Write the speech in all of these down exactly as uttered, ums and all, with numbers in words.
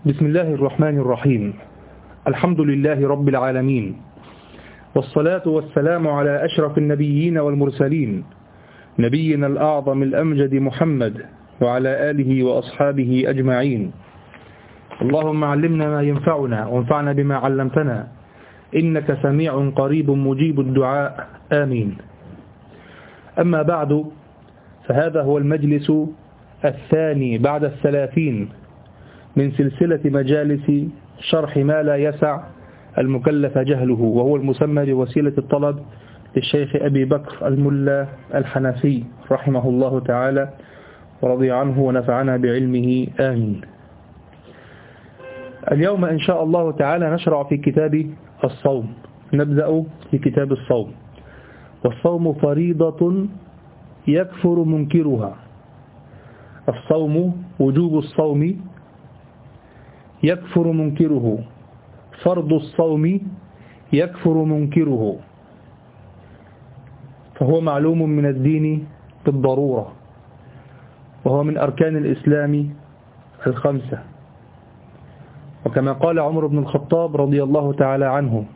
بسم الله الرحمن الرحيم. الحمد لله رب العالمين، والصلاة والسلام على أشرف النبيين والمرسلين، نبينا الأعظم الأمجد محمد وعلى آله وأصحابه أجمعين. اللهم علمنا ما ينفعنا وانفعنا بما علمتنا، إنك سميع قريب مجيب الدعاء، آمين. أما بعد، فهذا هو المجلس الثاني بعد الثلاثين من سلسلة مجالس شرح ما لا يسع المكلف جهله، وهو المسمى بوسيلة الطلب للشيخ أبي بكر الملا الحنفي رحمه الله تعالى ورضي عنه ونفعنا بعلمه، آمين. اليوم إن شاء الله تعالى نشرع في كتاب الصوم. نبدأ في كتاب الصوم. والصوم فريضة يكفر منكرها. الصوم وجوب الصوم يكفر منكره، فرض الصوم يكفر منكره، فهو معلوم من الدين بالضرورة، وهو من أركان الإسلام الخمسة. وكما قال عمر بن الخطاب رضي الله تعالى عنه،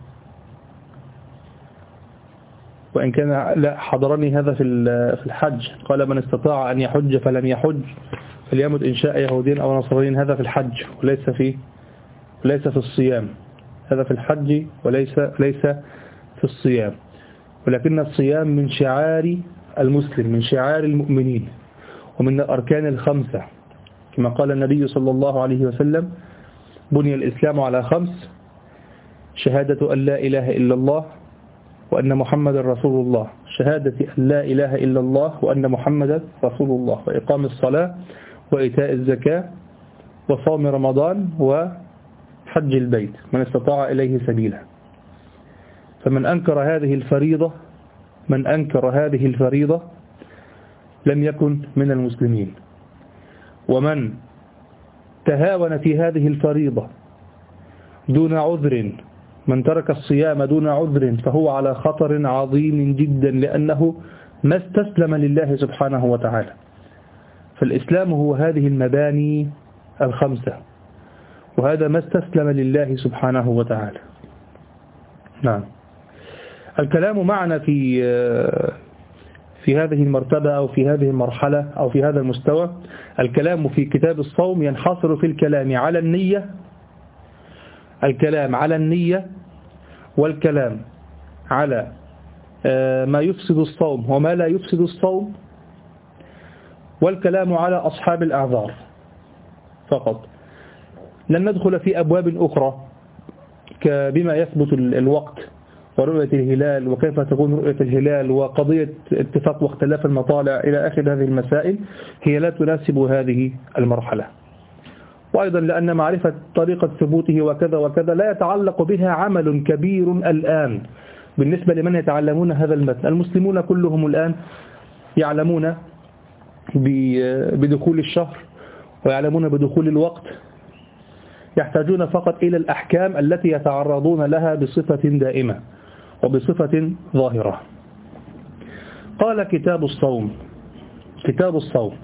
وإن كان لا حضرني هذا في الحج، قال: من استطاع أن يحج فلم يحج فليمت إن شاء يهودين أو نصرانيين. هذا في الحج وليس في ليس في الصيام. هذا في الحج وليس ليس في الصيام. ولكن الصيام من شعار المسلم، من شعار المؤمنين، ومن الأركان الخمسة، كما قال النبي صلى الله عليه وسلم: بني الإسلام على خمس: شهادة أن لا إله إلا الله وأن محمد رسول الله، شهادة أن لا إله إلا الله وأن محمد رسول الله، وإقام الصلاة، وإيتاء الزكاة، وصوم رمضان، وحج البيت من استطاع إليه سبيلا. فمن أنكر هذه الفريضة من أنكر هذه الفريضة لم يكن من المسلمين. ومن تهاون في هذه الفريضة دون عذر، من ترك الصيام دون عذر، فهو على خطر عظيم جدا، لأنه ما استسلم لله سبحانه وتعالى. فالإسلام هو هذه المباني الخمسة، وهذا ما استسلم لله سبحانه وتعالى. نعم. الكلام معنا في في هذه المرتبة أو في هذه المرحلة أو في هذا المستوى، الكلام في كتاب الصوم ينحصر في الكلام على النية، الكلام على النية، والكلام على ما يفسد الصوم وما لا يفسد الصوم، والكلام على أصحاب الأعذار فقط. لن ندخل في أبواب أخرى بما يثبت الوقت ورؤية الهلال وكيف تكون رؤية الهلال وقضية اتفاق واختلاف المطالع إلى آخر هذه المسائل، هي لا تناسب هذه المرحلة. وأيضا لأن معرفة طريقة ثبوته وكذا وكذا لا يتعلق بها عمل كبير الآن بالنسبة لمن يتعلمون هذا المتن. المسلمون كلهم الآن يعلمون بدخول الشهر ويعلمون بدخول الوقت، يحتاجون فقط إلى الأحكام التي يتعرضون لها بصفة دائمة وبصفة ظاهرة. قال: كتاب الصوم. كتاب الصوم.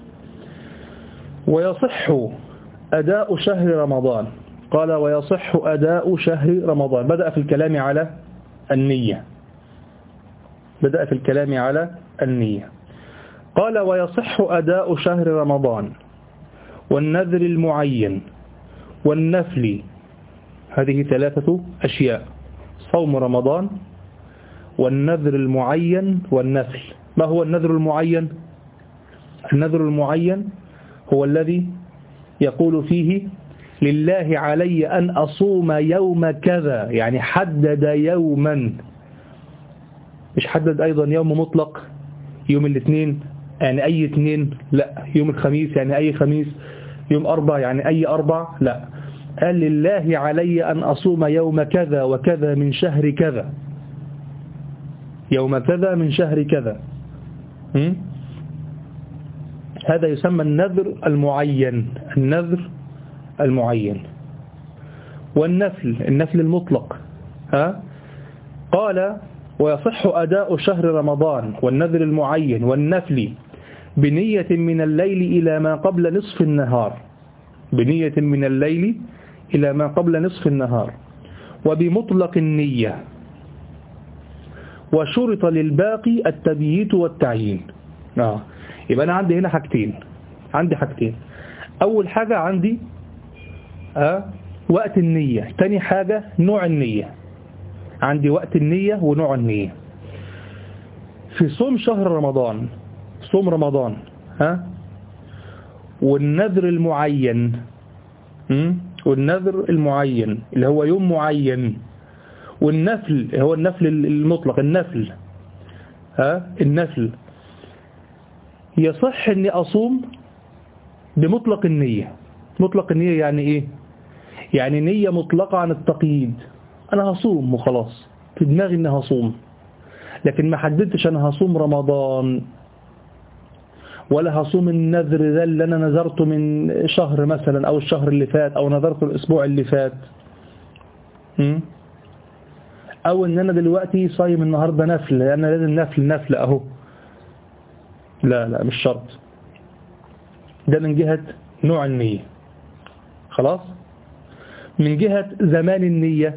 ويصح أداء شهر رمضان. قال: ويصح أداء شهر رمضان. بدأ في الكلام على النية بدأ في الكلام على النية قال: ويصح أداء شهر رمضان والنذر المعين والنفل. هذه ثلاثة أشياء: صوم رمضان والنذر المعين والنفل. ما هو النذر المعين؟ النذر المعين هو الذي يقول فيه: لله علي أن أصوم يوم كذا، يعني حدد يوما، مش حدد أيضا يوم مطلق، يوم الاثنين يعني أي اثنين، لا، يوم الخميس يعني أي خميس، يوم أربع يعني أي أربع، لا، قال: لله علي أن أصوم يوم كذا وكذا من شهر كذا، يوم كذا من شهر كذا. م? هذا يسمى النذر المعين، النذر المعين. والنفل، النفل المطلق. ها؟ قال: ويصح أداء شهر رمضان والنذر المعين والنفل بنية من الليل إلى ما قبل نصف النهار. بنية من الليل إلى ما قبل نصف النهار وبمطلق النية، وشرط للباقي التبييت والتعيين. آه. يبقى أنا عندي هنا حاجتين، عندي حاجتين. أول حاجة عندي آه وقت النية، تاني حاجة نوع النية. عندي وقت النية ونوع النية. في صوم شهر رمضان، صوم رمضان ها والنذر المعين، والنذر المعين اللي هو يوم معين، والنفل هو النفل المطلق، النفل ها النفل يصح اني اصوم بمطلق النية. مطلق النية يعني ايه؟ يعني نية مطلقة عن التقييد، انا هصوم وخلاص، في دماغي اني هصوم، لكن ما حددتش انا هصوم رمضان ولا هصوم النذر ذا اللي انا نذرته من شهر مثلا او الشهر اللي فات او نذرته الاسبوع اللي فات، او ان انا دلوقتي صايم النهاردة نفل لان لازم نفل نفل اهو. لا لا مش شرط. ده من جهة نوع النية. خلاص. من جهة زمان النية،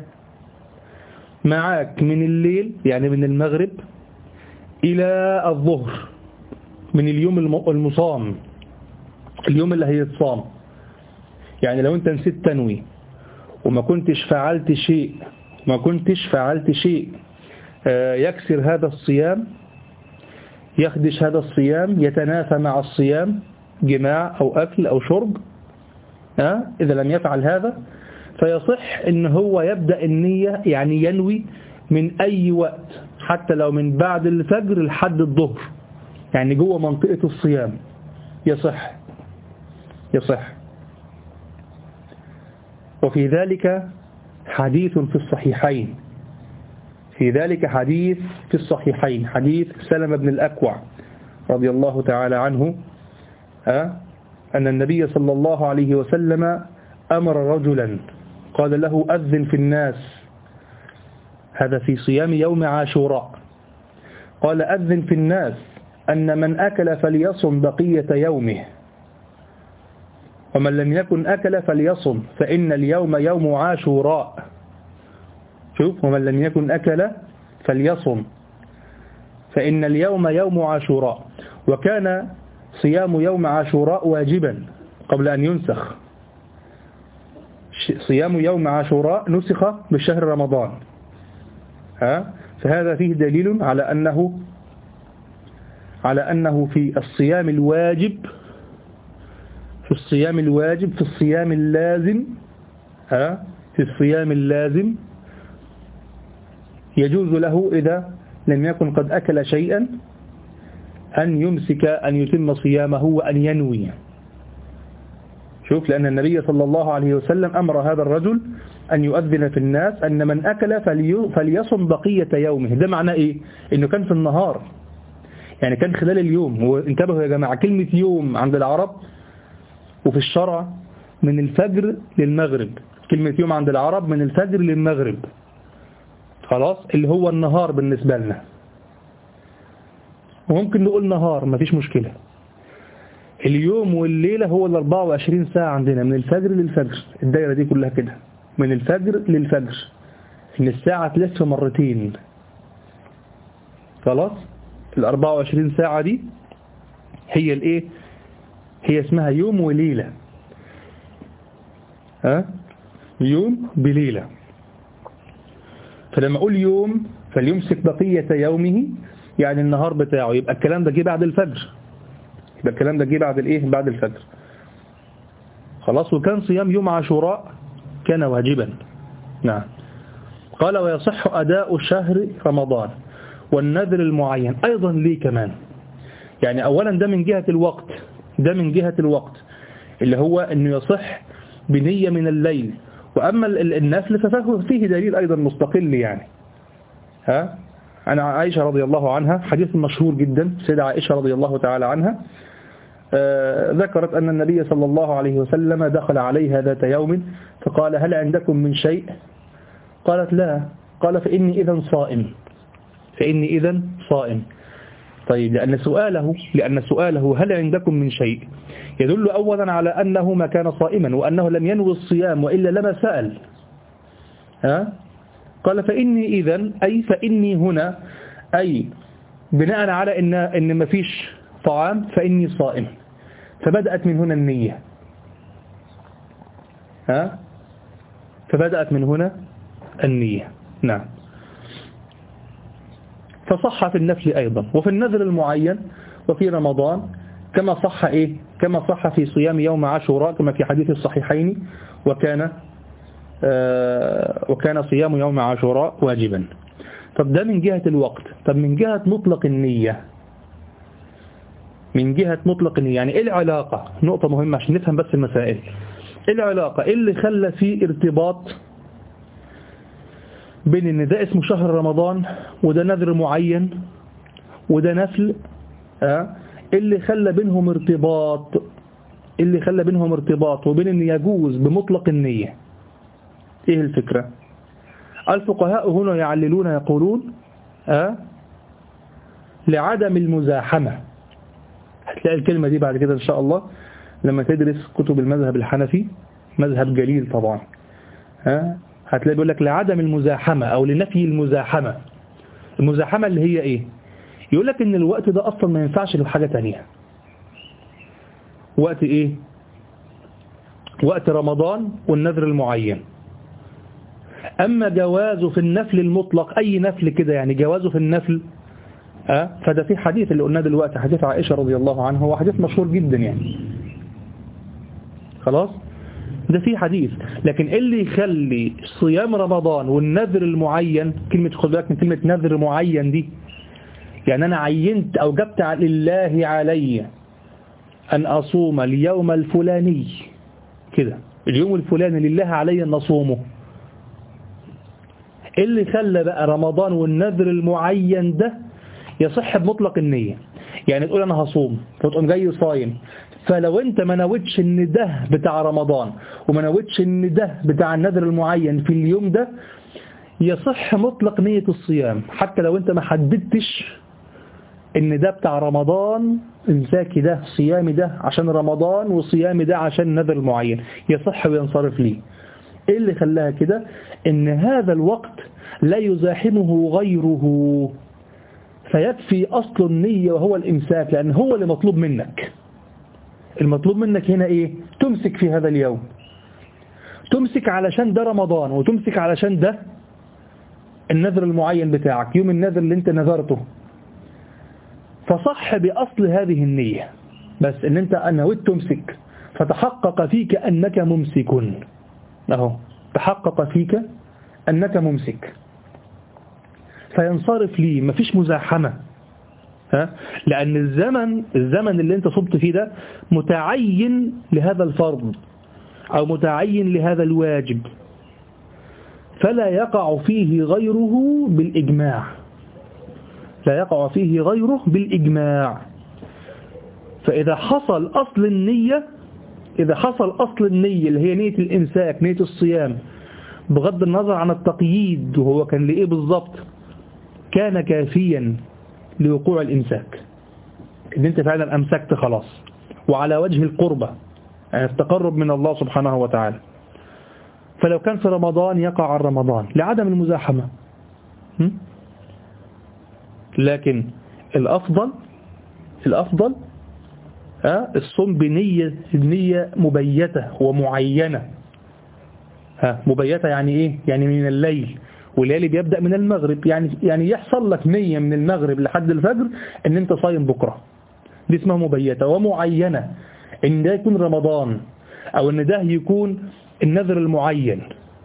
معاك من الليل يعني من المغرب إلى الظهر من اليوم المصام، اليوم اللي هيتصام. يعني لو انت نسيت تنوي وما كنتش فعلت شيء ما كنتش فعلت شيء يكسر هذا الصيام، يخدش هذا الصيام، يتنافى مع الصيام، جماع أو أكل أو شرب، أه؟ إذا لم يفعل هذا فيصح إن هو يبدأ النية، يعني ينوي من أي وقت، حتى لو من بعد الفجر لحد الظهر، يعني جوه منطقة الصيام يصح يصح. وفي ذلك حديث في الصحيحين في ذلك حديث في الصحيحين حديث سلمة بن الأكوع رضي الله تعالى عنه أه؟ أن النبي صلى الله عليه وسلم أمر رجلا قال له أذن في الناس، هذا في صيام يوم عاشوراء، قال أذن في الناس أن من أكل فليصم بقية يومه، ومن لم يكن أكل فليصم فإن اليوم يوم عاشوراء. شوف، ومن لم يكن أكل فليصم فإن اليوم يوم عاشوراء. وكان صيام يوم عاشوراء واجبا قبل أن ينسخ، صيام يوم عاشوراء نسخ بشهر رمضان، ها؟ فهذا فيه دليل على أنه على أنه في الصيام الواجب في الصيام الواجب في الصيام اللازم ها في الصيام اللازم يجوز له إذا لم يكن قد أكل شيئا أن يمسك أن يتم صيامه وأن ينوي. شوف، لأن النبي صلى الله عليه وسلم أمر هذا الرجل أن يؤذن في الناس أن من أكل فليصم بقية يومه. ده معناه إيه؟ إنه كان في النهار، يعني كان خلال اليوم. وانتبهوا يا جماعة، كلمة يوم عند العرب وفي الشرع من الفجر للمغرب. كلمة يوم عند العرب من الفجر للمغرب، خلاص، اللي هو النهار بالنسبة لنا. وممكن نقول نهار، مفيش مشكلة. اليوم والليلة هو ال أربعة وعشرين ساعة عندنا، من الفجر للفجر، الدائرة دي كلها كده من الفجر للفجر، إن الساعة تلف مرتين. خلاص، ال أربعة وعشرين ساعة دي هي الايه؟ هي اسمها يوم وليلة، ها؟ يوم بليلة. فلما أقول يوم فليمسك بقية يومه، يعني النهار بتاعه، يبقى الكلام ده جه بعد الفجر، يبقى الكلام ده جه بعد الايه؟ بعد الفجر. خلاص. وكان صيام يوم عاشوراء كان واجبا. نعم. قال ويصح أداء شهر رمضان والنذر المعين أيضا. ليه كمان؟ يعني أولا ده من جهة الوقت، ده من جهة الوقت اللي هو أنه يصح بنية من الليل. وأما النفل ففيه فيه دليل أيضا مستقل. يعني ها أنا عائشة رضي الله عنها، حديث مشهور جدا، سيدة عائشة رضي الله تعالى عنها آه ذكرت أن النبي صلى الله عليه وسلم دخل عليها ذات يوم فقال هل عندكم من شيء؟ قالت لا. قال فإني إذن صائم فإني إذن صائم طيب لأن سؤاله لأن سؤاله هل عندكم من شيء يدل أولا على أنه ما كان صائما وأنه لم ينوي الصيام وإلا لما سأل. ها؟ قال فإني إذن أي فإني هنا أي بناء على إن إن ما فيش طعام فإني صائم. فبدأت من هنا النية. ها؟ فبدأت من هنا النية. نعم. فصح في النفل أيضا وفي النذر المعين وفي رمضان كما صح إيه كما صح في صيام يوم عاشوراء كما في حديث الصحيحين وكان آه وكان صيام يوم عاشوراء واجبا. طب ده من جهة الوقت. طب من جهة مطلق النية من جهة مطلق النية يعني إيه العلاقة؟ نقطة مهمة عشان نفهم بس المسائل. إيه العلاقة؟ إيه اللي خلى فيه ارتباط بين ان ده اسمه شهر رمضان وده نذر معين وده نفل؟ اه اللي خلى بينهم ارتباط اللي خلى بينهم ارتباط وبين ان يجوز بمطلق النية. ايه الفكرة؟ الفقهاء هنا يعللون يقولون اه لعدم المزاحمة. هتلاقي الكلمة دي بعد كده ان شاء الله لما تدرس كتب المذهب الحنفي، مذهب جليل طبعا. ها هتلاقي بيقول لك لعدم المزاحمة أو لنفي المزاحمة. المزاحمة اللي هي إيه؟ يقول لك إن الوقت ده أصلا ما ينفعش له حاجة تانية. وقت إيه؟ وقت رمضان والنذر المعين. أما جوازه في النفل المطلق أي نفل كده يعني جوازه في النفل أه؟ فده في حديث اللي قلناه دلوقتي حديث عائشة رضي الله عنها هو حديث مشهور جدا يعني خلاص ده في حديث. لكن اللي يخلي صيام رمضان والنذر المعين كلمة خد بالك من كلمة نذر معين دي يعني أنا عينت أو جبت لله علي أن أصوم اليوم الفلاني كده اليوم الفلاني لله علي أن أصومه. اللي خلى بقى رمضان والنذر المعين ده يصح بمطلق النية يعني تقول أنا هصوم فتقوم جاي صايم فلو انت ما نويتش ان ده بتاع رمضان وما نويتش ان ده بتاع النذر المعين في اليوم ده يصح مطلق نية الصيام حتى لو انت ما حددتش ان ده بتاع رمضان امساكي ده صيامي ده عشان رمضان وصيامي ده عشان النذر المعين يصح وينصرف ليه. ايه اللي خلاها كده؟ ان هذا الوقت لا يزاحمه غيره فيكفي اصل النية وهو الامساك لان هو اللي مطلوب منك. المطلوب منك هنا ايه؟ تمسك في هذا اليوم تمسك علشان ده رمضان وتمسك علشان ده النذر المعين بتاعك يوم النذر اللي انت نذرته. فصح بأصل هذه النية بس ان انت نويت تمسك فتحقق فيك انك ممسك اهو تحقق فيك انك ممسك فينصرف لي مفيش مزاحمة. ها؟ لأن الزمن الزمن اللي انت صبت فيه ده متعين لهذا الفرض أو متعين لهذا الواجب فلا يقع فيه غيره بالإجماع لا يقع فيه غيره بالإجماع. فإذا حصل أصل النية إذا حصل أصل النية اللي هي نية الإمساك نية الصيام بغض النظر عن التقييد وهو كان لإيه بالضبط كان كافيا لوقوع الإمساك إن أنت فعلا أمسكت خلاص وعلى وجه القربة يعني التقرب من الله سبحانه وتعالى. فلو كان في رمضان يقع عن رمضان لعدم المزاحمة. لكن الأفضل الأفضل ها الصوم بنية نية مبيتة ومعينة. ها مبيتة يعني إيه؟ يعني من الليل والليل بيبدأ من المغرب يعني يعني يحصل لك نية من المغرب لحد الفجر ان انت صايم بكرة دي اسمها مبيتة ومعينة ان ده يكون رمضان او ان ده يكون النذر المعين.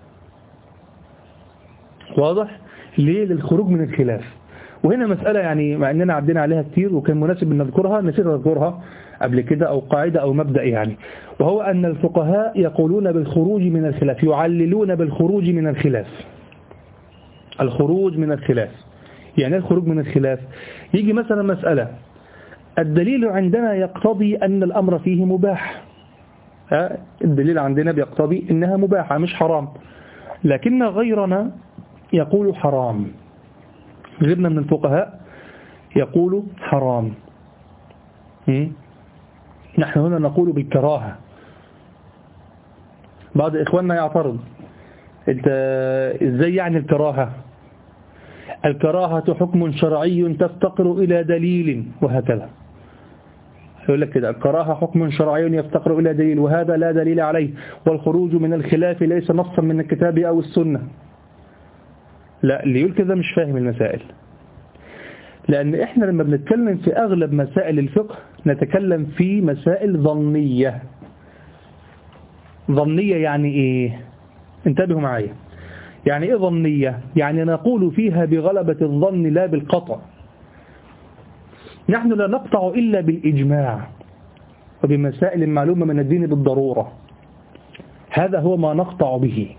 واضح؟ ليه؟ للخروج من الخلاف. وهنا مسألة يعني مع اننا عدينا عليها كتير وكان مناسب ان نذكرها نسيت نذكرها قبل كده او قاعدة او مبدأ يعني وهو ان الفقهاء يقولون بالخروج من الخلاف يعللون بالخروج من الخلاف. الخروج من الخلاف يعني الخروج من الخلاف يجي مثلا مسألة الدليل عندنا يقتضي أن الأمر فيه مباح. الدليل عندنا بيقتضي أنها مباحة مش حرام لكن غيرنا يقول حرام. غيرنا من الفقهاء يقول حرام. نحن هنا نقول بالكراهة. بعض إخواننا يعترض، انت ازاي يعني الكراهة؟ الكراهة حكم شرعي تفتقر إلى دليل، وهكذا يقول لك كده، الكراهة حكم شرعي يفتقر إلى دليل وهذا لا دليل عليه، والخروج من الخلاف ليس نصا من الكتاب أو السنة. لا، اللي يقول كده مش فاهم المسائل، لأن إحنا لما بنتكلم في أغلب مسائل الفقه نتكلم في مسائل ظنية. ظنية يعني إيه؟ انتبهوا معايا. يعني إيه ظنية؟ يعني نقول فيها بغلبة الظن لا بالقطع. نحن لا نقطع إلا بالإجماع وبمسائل معلومة من الدين بالضرورة. هذا هو ما نقطع به.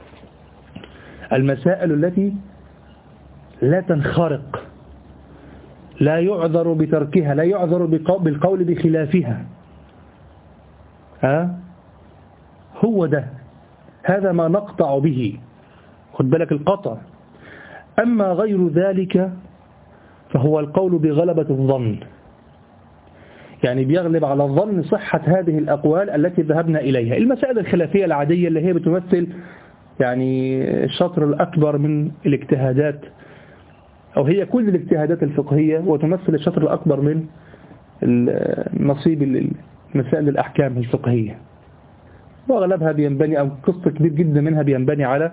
المسائل التي لا تنخرق، لا يعذر بتركها، لا يعذر بالقول بخلافها، ها؟ هو ده، هذا ما نقطع به. خد بالك القطع. أما غير ذلك فهو القول بغلبة الظن، يعني بيغلب على الظن صحة هذه الأقوال التي ذهبنا إليها. المسائل الخلافية العادية اللي هي بتمثل يعني الشطر الأكبر من الاجتهادات، أو هي كل الاجتهادات الفقهية، وتمثل الشطر الأكبر من نصيب مسائل الأحكام الفقهية، وأغلبها بينبني، أو قسط كبير جدا منها بينبني على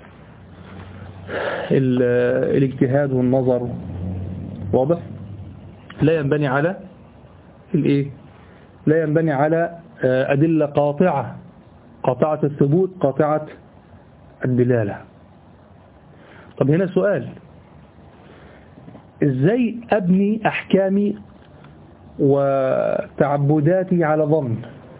الاجتهاد والنظر. واضح؟ لا ينبني على الايه؟ لا ينبني على أدلة قاطعة، قاطعة الثبوت، قاطعة الدلالة. طب هنا سؤال، ازاي أبني أحكامي وتعبداتي على ظن؟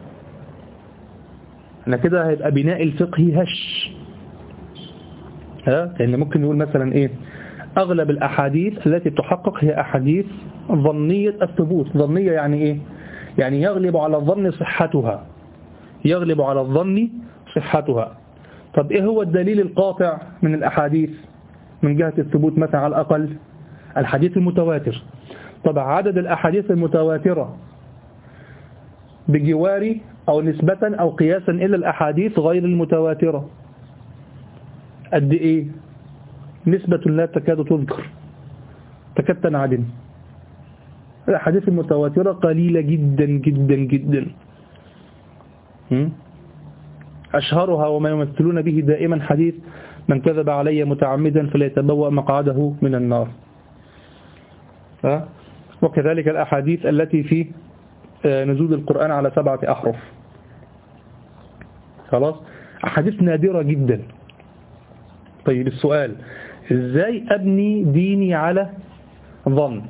أنا كده هيبقى بناء الفقه هش، ها؟ لأن ممكن نقول مثلا إيه، أغلب الأحاديث التي تحقق هي أحاديث ظنية الثبوت. ظنية يعني إيه؟ يعني يغلب على الظن صحتها، يغلب على الظن صحتها. طب إيه هو الدليل القاطع من الأحاديث من جهة الثبوت؟ مثلا على الأقل الحديث المتواتر. طب عدد الأحاديث المتواترة بجوار أو نسبة أو قياسا إلى الأحاديث غير المتواترة قد إيه؟ نسبة لا تكاد تذكر، تكاد تنعدم. الأحاديث المتواترة قليلة جدا جدا جدا. أشهرها وما يمثلون به دائما حديث من كذب علي متعمدا فليتبوأ مقعده من النار. وكذلك الأحاديث التي في نزول القرآن على سبعة أحرف. خلاص، أحاديث نادرة جدا. طيب السؤال، إزاي أبني ديني على ظن؟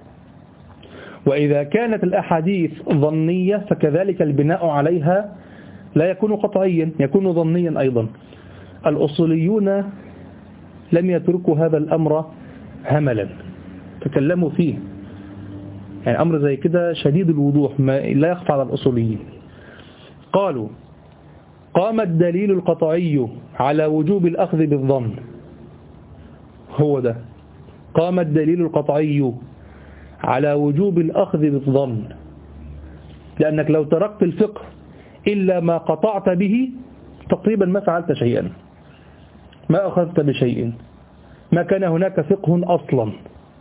وإذا كانت الأحاديث ظنية فكذلك البناء عليها لا يكون قطعيا، يكون ظنيا أيضا. الأصوليون لم يتركوا هذا الأمر هملا، تكلموا فيه. يعني أمر زي كده شديد الوضوح، ما لا يخفى على الأصوليين. قالوا قام الدليل القطعي على وجوب الأخذ بالظن. هو ده، قام الدليل القطعي على وجوب الأخذ بالظن، لأنك لو تركت الفقه إلا ما قطعت به تقريبا ما فعلت شيئا، ما أخذت بشيء، ما كان هناك فقه أصلا.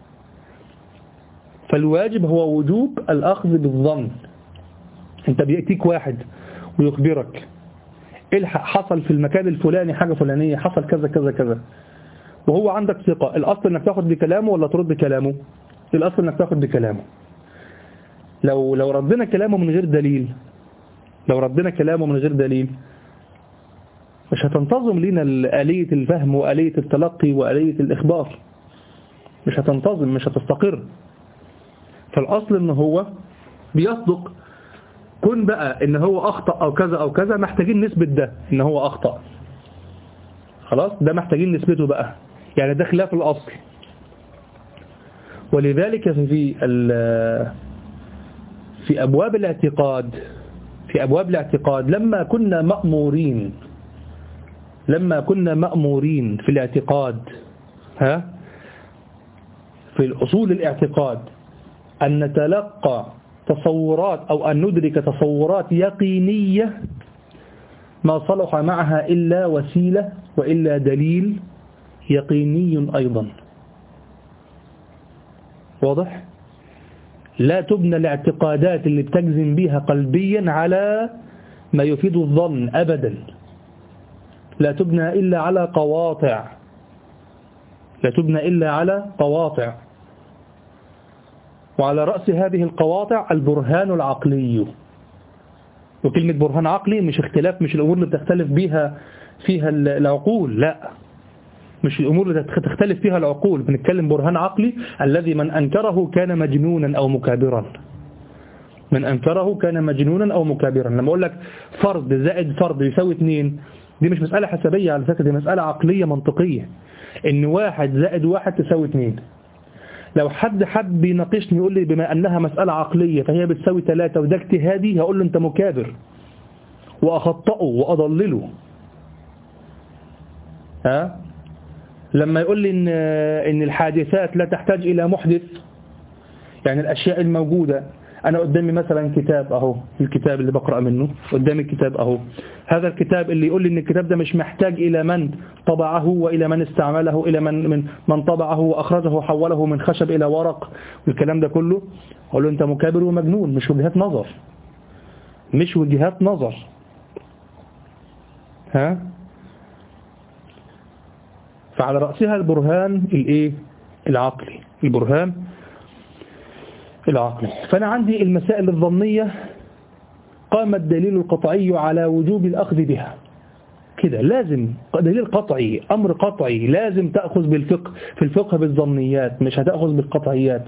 فالواجب هو وجوب الأخذ بالظن. انت بيأتيك واحد ويخبرك الحق حصل في المكان الفلاني حاجة فلانية، حصل كذا كذا كذا، وهو عندك ثقة، الأصل انك تاخد بكلامه ولا ترد بكلامه؟ الأصل انك تاخد بكلامه. لو لو ردنا كلامه من غير دليل، لو ردنا كلامه من غير دليل مش هتنتظم لنا آلية الفهم وآلية التلقي وآلية الإخبار، مش هتنتظم، مش هتستقر. فالأصل ان هو بيصدق. كن بقى ان هو أخطأ أو كذا أو كذا، محتاجين نثبت ده ان هو أخطأ، خلاص ده محتاجين نثبته بقى، يعني ده خلاف الأصل. ولذلك في في أبواب الاعتقاد في أبواب الاعتقاد لما كنا مأمورين لما كنا مأمورين في الاعتقاد ها في الأصول الاعتقاد أن نتلقى تصورات أو أن ندرك تصورات يقينية ما صلح معها إلا وسيلة وإلا دليل يقيني أيضا. واضح؟ لا تبنى الاعتقادات اللي بتجزم بها قلبيا على ما يفيد الظن أبدا، لا تبنى إلا على قواطع، لا تبنى إلا على قواطع، وعلى رأس هذه القواطع البرهان العقلي. وكلمة برهان عقلي مش اختلاف، مش الأمور اللي بتختلف بها فيها العقول، لا، مش الأمور اللي تختلف فيها العقول. بنتكلم برهان عقلي الذي من أنكره كان مجنونا أو مكابرا، من أنكره كان مجنونا أو مكابرا. لما أقول لك فرد زائد فرد يساوي اثنين، دي مش مسألة حسابية على فكرة، دي مسألة عقلية منطقية، إن واحد زائد واحد تساوي اثنين. لو حد حب يناقشني يقول لي بما أنها مسألة عقلية فهي بتساوي ثلاثة وده اجتهادي، هقول له أنت مكابر وأخطأه وأضلله. ها؟ لما يقول لي إن, إن الحادثات لا تحتاج إلى محدث، يعني الأشياء الموجودة، أنا قدامي مثلا كتاب أهو، الكتاب اللي بقرأ منه قدامي الكتاب أهو، هذا الكتاب اللي يقول لي إن الكتاب ده مش محتاج إلى من طبعه وإلى من استعمله، إلى من من من طبعه وأخرجه وحوله من خشب إلى ورق والكلام ده كله، أقول له أنت مكابر ومجنون، مش وجهات نظر، مش وجهات نظر. ها؟ فعلى رأسها البرهان الإيه؟ العقلي، البرهان العقلي. فأنا عندي المسائل الظنية قام الدليل القطعي على وجوب الأخذ بها، كده لازم دليل قطعي، أمر قطعي، لازم تأخذ بالفقه، في الفقه بالظنيات، مش هتأخذ بالقطعيات.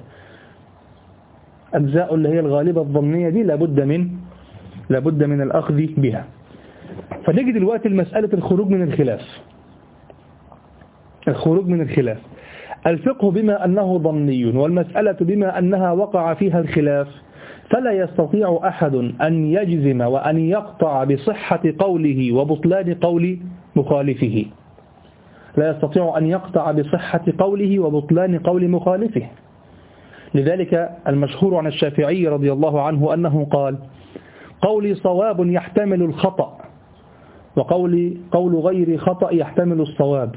أجزاء اللي هي الغالبة الظنية دي لابد من لابد من الأخذ بها. فنيجي دلوقتي المسألة الخروج من الخلاف، الخروج من الخلاف. الفقه بما أنه ظني والمسألة بما أنها وقع فيها الخلاف، فلا يستطيع أحد أن يجزم وأن يقطع بصحة قوله وبطلان قول مخالفه، لا يستطيع أن يقطع بصحة قوله وبطلان قول مخالفه. لذلك المشهور عن الشافعي رضي الله عنه أنه قال: قولي صواب يحتمل الخطأ، وقولي قول غير خطأ يحتمل الصواب.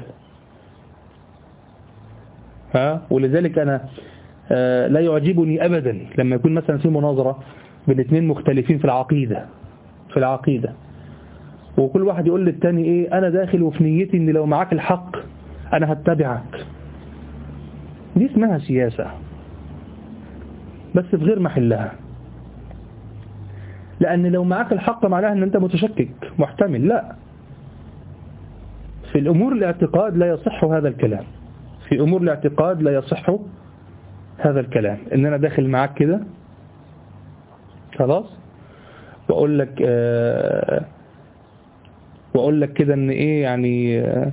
ها؟ ولذلك أنا آه لا يعجبني أبدا لما يكون مثلا في مناظرة بين اثنين مختلفين في العقيدة في العقيدة وكل واحد يقول للتاني إيه، أنا داخل وفي نيتي إن لو معاك الحق أنا هتبعك. دي اسمها سياسة بس في غير محلها، لأن لو معاك الحق معناها أن أنت متشكك محتمل. لا، في الأمور الاعتقاد لا يصح هذا الكلام، في أمور الاعتقاد لا يصح هذا الكلام، إن أنا داخل معاك كده خلاص وأقول لك آه وأقول لك كده إن إيه يعني آه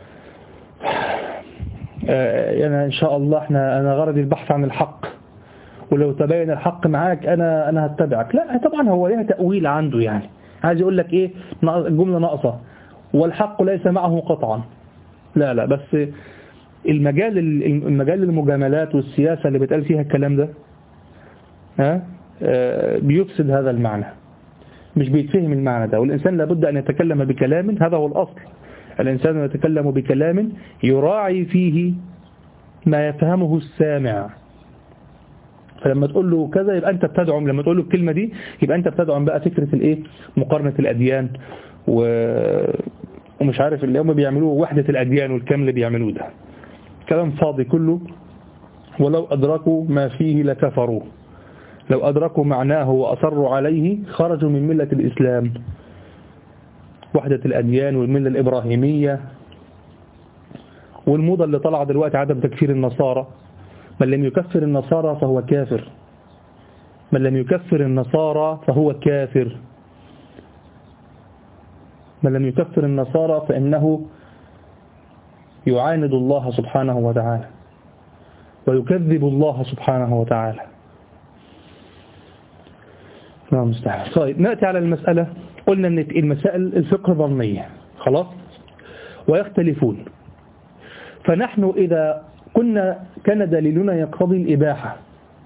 آه أنا إن شاء الله إحنا أنا غرضي البحث عن الحق، ولو تبين الحق معاك أنا أنا هتبعك. لا طبعا هو ليها تأويل عنده، يعني عايز يقول لك إيه، جملة ناقصة والحق ليس معه قطعا. لا لا بس المجال المجال المجاملات والسياسة اللي بيتقال فيها الكلام ده ها بيفسد هذا المعنى، مش بيتفهم المعنى ده. والإنسان لابد أن يتكلم بكلام، هذا هو الأصل، الإنسان يتكلم بكلام يراعي فيه ما يفهمه السامع. فلما تقول له كذا يبقى أنت بتدعم، لما تقول له الكلمة دي يبقى أنت بتدعم بقى فكرة الإيه، مقارنة الأديان و... ومش عارف اللي هم بيعملوه وحدة الأديان والكلام اللي بيعملوه ده كلام فاضي كله. ولو أدركوا ما فيه لكفروا، لو أدركوا معناه وأصروا عليه خرجوا من ملة الإسلام. وحدة الأديان والملة الإبراهيمية والموضة اللي طلع دلوقتي عدم تكفير النصارى. من لم يكفر النصارى فهو كافر، من لم يكفر النصارى فهو كافر، من لم يكفر النصارى فإنه يعاند الله سبحانه وتعالى ويكذب الله سبحانه وتعالى. نعم مستحيل. طيب نأتي على المسألة. قلنا أن المسائل الفقه ظنية خلاص ويختلفون. فنحن إذا كنا كان دليلنا يقتضي الإباحة،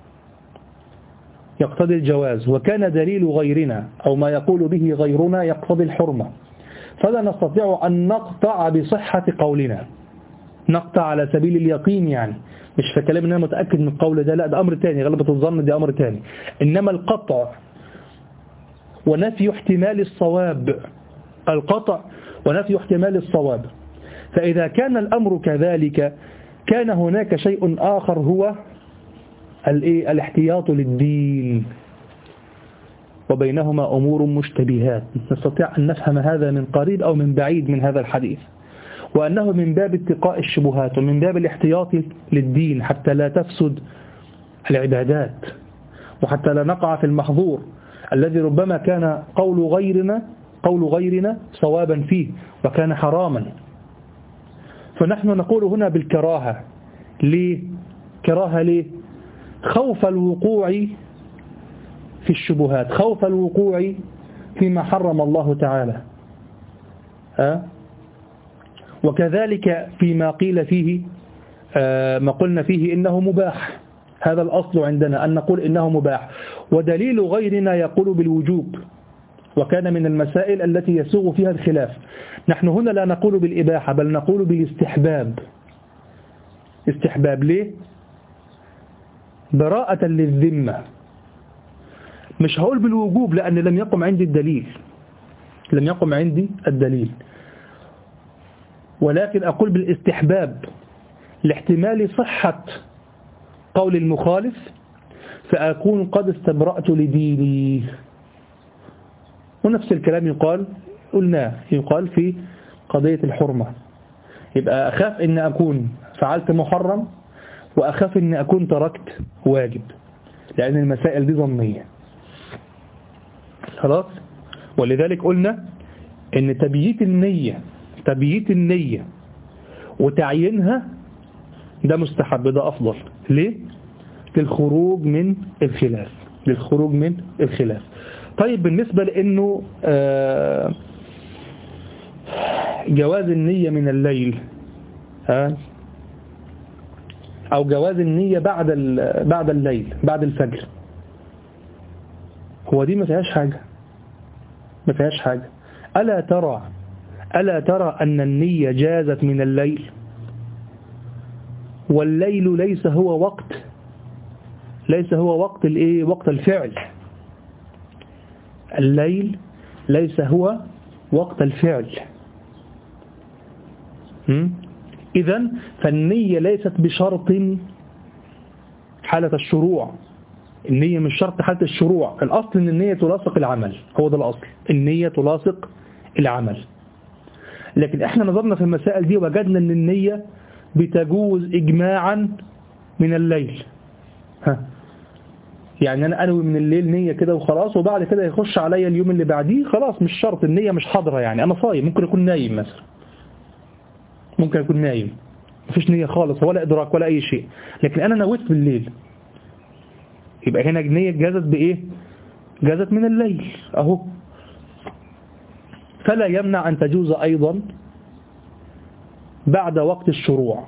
يقتضي الجواز، وكان دليل غيرنا أو ما يقول به غيرنا يقتضي الحرمة، فلا نستطيع أن نقطع بصحة قولنا، نقطع على سبيل اليقين، يعني مش في كلام أنا متأكد من القول ده، لا ده أمر تاني، غلبة الظن دي أمر تاني، إنما القطع ونفي احتمال الصواب، القطع ونفي احتمال الصواب. فإذا كان الأمر كذلك كان هناك شيء آخر هو الاحتياط للدين، وبينهما أمور مشتبهات، نستطيع أن نفهم هذا من قريب أو من بعيد من هذا الحديث، وأنه من باب اتقاء الشبهات ومن باب الاحتياط للدين حتى لا تفسد العبادات، وحتى لا نقع في المحظور الذي ربما كان قول غيرنا قول غيرنا صوابا فيه وكان حراما. فنحن نقول هنا بالكراهة. ليه؟ كراهة ليه؟ خوف الوقوع في الشبهات، خوف الوقوع فيما حرم الله تعالى، أه؟ وكذلك فيما قيل فيه أه ما قلنا فيه إنه مباح، هذا الأصل عندنا أن نقول إنه مباح، ودليل غيرنا يقول بالوجوب، وكان من المسائل التي يسوغ فيها الخلاف. نحن هنا لا نقول بالإباحة بل نقول بالاستحباب. استحباب ليه؟ براءة للذمة. مش هقول بالوجوب لأن لم يقم عندي الدليل، لم يقم عندي الدليل، ولكن أقول بالاستحباب لاحتمال صحة قول المخالف، فأكون قد استبرأت لديني. ونفس الكلام يقال قلناه يقال في قضية الحرمة. يبقى أخاف أن أكون فعلت محرم وأخاف أن أكون تركت واجب، لأن المسائل دي ظنية. خلاص. ولذلك قلنا أن تبييت النية تبييت النية وتعيينها ده مستحب، ده أفضل. ليه؟ للخروج من الخلاف للخروج من الخلاف. طيب بالنسبة لأنه جواز النية من الليل أو جواز النية بعد بعد الليل بعد الفجر، هو دي ما فيهاش حاجة ما فيهاش حاجة ألا ترى ألا ترى أن النية جازت من الليل، والليل ليس هو وقت ليس هو وقت الايه وقت الفعل. الليل ليس هو وقت الفعل. إذن فالنية ليست بشرط حالة الشروع. النية مش شرط حالة الشروع. الأصل أن النية تلاصق العمل، هو ده الأصل، النية تلاصق العمل. لكن احنا نظرنا في المسائل دي وجدنا أن النية بتجوز إجماعا من الليل. ها يعني أنا أنوي من الليل نية كده وخلاص، وبعد كده يخش عليا اليوم اللي بعديه خلاص مش شرط، النية مش حاضرة. يعني أنا صايم، ممكن يكون نايم مثلا، ممكن يكون نايم مفيش نية خالص ولا إدراك ولا أي شيء، لكن أنا نويت بالليل، يبقى هنا النية جازت بإيه؟ جازت من الليل أهو. فلا يمنع أن تجوز أيضا بعد وقت الشروع،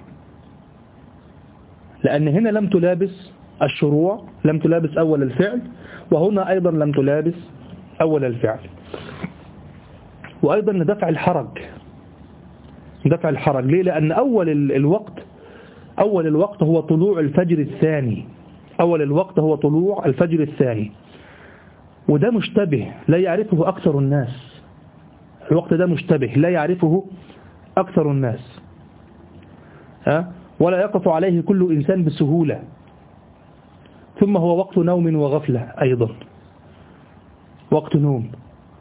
لأن هنا لم تلابس الشروع، لم تلابس أول الفعل، وهنا أيضا لم تلابس أول الفعل. وأيضا دفع الحرج دفع الحرج ليه؟ لأن أول الوقت أول الوقت هو طلوع الفجر الثاني أول الوقت هو طلوع الفجر الثاني، وده مشتبه لا يعرفه أكثر الناس. الوقت ده مشتبه لا يعرفه أكثر الناس، ها؟ ولا يقف عليه كل إنسان بسهولة. ثم هو وقت نوم وغفلة أيضا، وقت نوم.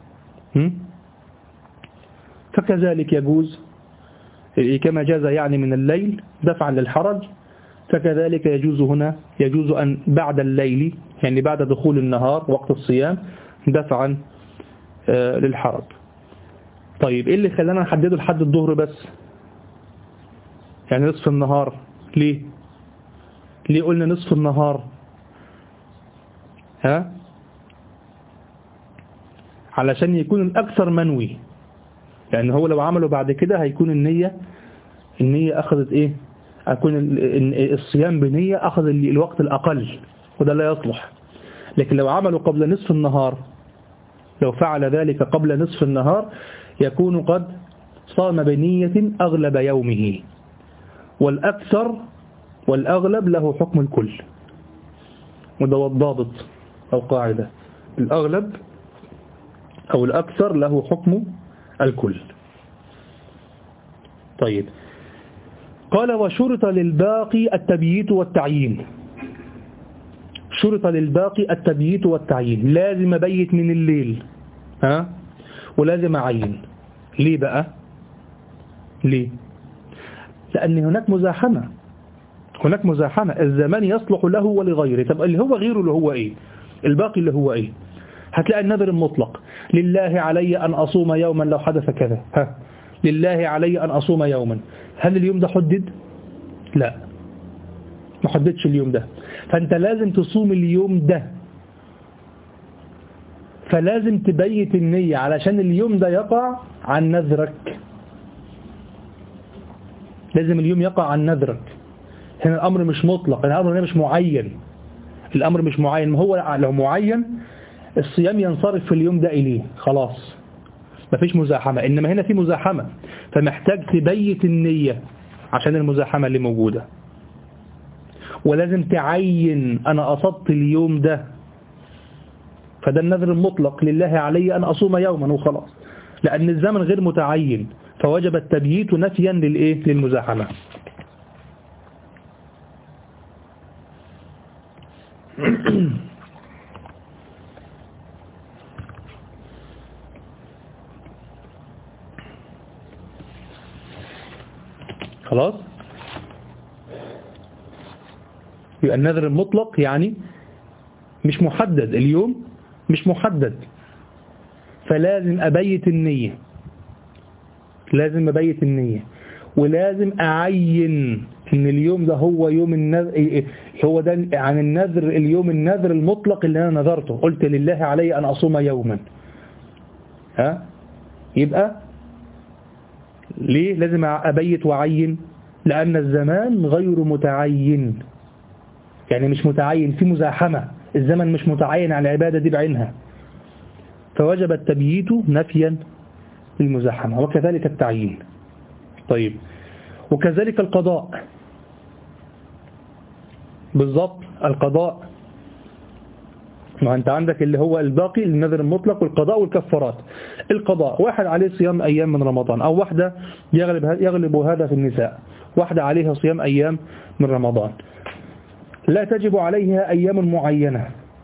فكذلك يجوز كما جاز يعني من الليل دفعا للحرج، فكذلك يجوز هنا يجوز أن بعد الليل يعني بعد دخول النهار وقت الصيام دفعا للحرج. طيب إيه اللي خلانا نحدده لحد الظهر بس، يعني نصف النهار؟ ليه ليه قلنا نصف النهار؟ ها علشان يكون الأكثر منوي، لأن هو لو عمله بعد كده هيكون النية النية أخذت إيه أكون الصيام بنية أخذ الوقت الأقل، وده لا يصلح. لكن لو عملوا قبل نصف النهار، لو فعل ذلك قبل نصف النهار يكون قد صام بنية أغلب يومه، والأكثر والأغلب له حكم الكل، وده هو الضابط أو قاعدة، الأغلب أو الأكثر له حكم الكل. طيب، قال وشرط للباقي التبييت والتعيين. شرط للباقي التبييت والتعيين، لازم أبيت من الليل، ها، ولازم أعين. ليه بقى؟ ليه؟ لأن هناك مزاحمة، هناك مزاحمة، الزمان يصلح له ولغيره. طب اللي هو غيره اللي هو إيه؟ الباقي اللي هو إيه؟ هتلاقي النذر المطلق، لله علي أن أصوم يوما لو حدث كذا، ها، لله علي أن أصوم يوما. هل اليوم ده حدد؟ لا، ما حددش اليوم ده، فأنت لازم تصوم اليوم ده، فلازم تبيت النية علشان اليوم ده يقع عن نذرك، لازم اليوم يقع عن نذرك. هنا الأمر مش مطلق، الأمر هنا مش معين، الأمر مش معين. ما هو لو معين الصيام ينصرف في اليوم ده إليه، خلاص مفيش مزاحمة. إنما هنا في مزاحمة، فمحتاج تبيت النية عشان المزاحمة اللي موجودة، ولازم تعين أنا قصدت اليوم ده، فده النذر المطلق، لله علي أن أصوم يوما وخلاص، لأن الزمن غير متعين، فوجب التبييت نفيا للإيه؟ للمزاحمة. خلاص، يبقى النذر المطلق يعني مش محدد، اليوم مش محدد، فلازم أبيت النية، لازم أبيت النية، ولازم أعين إن اليوم ده هو يوم النذر، هو ده عن النذر، اليوم النذر المطلق اللي أنا نذرته، قلت لله علي أن أصوم يوما، ها، يبقى ليه لازم أبيت وأعين؟ لأن الزمان غير متعين، يعني مش متعين، في مزاحمة، الزمن مش متعين على العبادة دي بعينها، فوجب التبييت نفيا للمزاحمة، وكذلك التعيين. طيب، وكذلك القضاء بالضبط، القضاء، ما أنت عندك اللي هو الباقي النذر المطلق والقضاء والكفارات. القضاء، واحد عليه صيام أيام من رمضان، أو واحدة يغلب, يغلب هذا في النساء، واحدة عليها صيام أيام من رمضان، لا تجب عليها أيام معينة،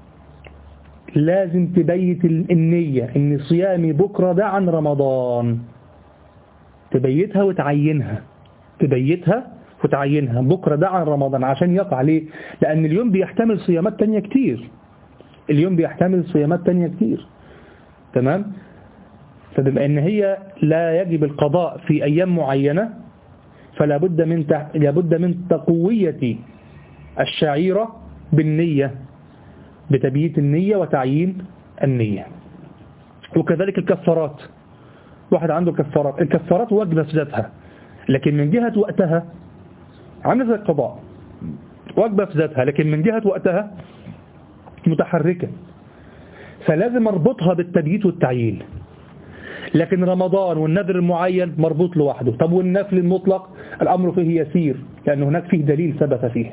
لازم تبيت النية إن صيامي بكرة ده عن رمضان، تبيتها وتعينها، تبيتها وتعينها بكرة ده عن رمضان عشان يقع. ليه؟ لأن اليوم بيحتمل صيامات تانية كتير، اليوم بيحتمل صيامات تانية كتير، تمام؟ فبما أن هي لا يجب القضاء في أيام معينة، فلا بد من لابد من تقوية الشعيرة بالنية، بتبييت النية وتعيين النية. وكذلك الكفارات، واحد عنده كفارات، الكفارات واجبة في ذاتها، لكن من جهة وقتها عامل زي القضاء، واجبة في ذاتها، لكن من جهة وقتها متحركة، فلازم اربطها بالتبييت والتعيين. لكن رمضان والنذر المعين مربوط لوحده. طب والنفل المطلق الأمر فيه يسير، لأن هناك فيه دليل ثبت فيه.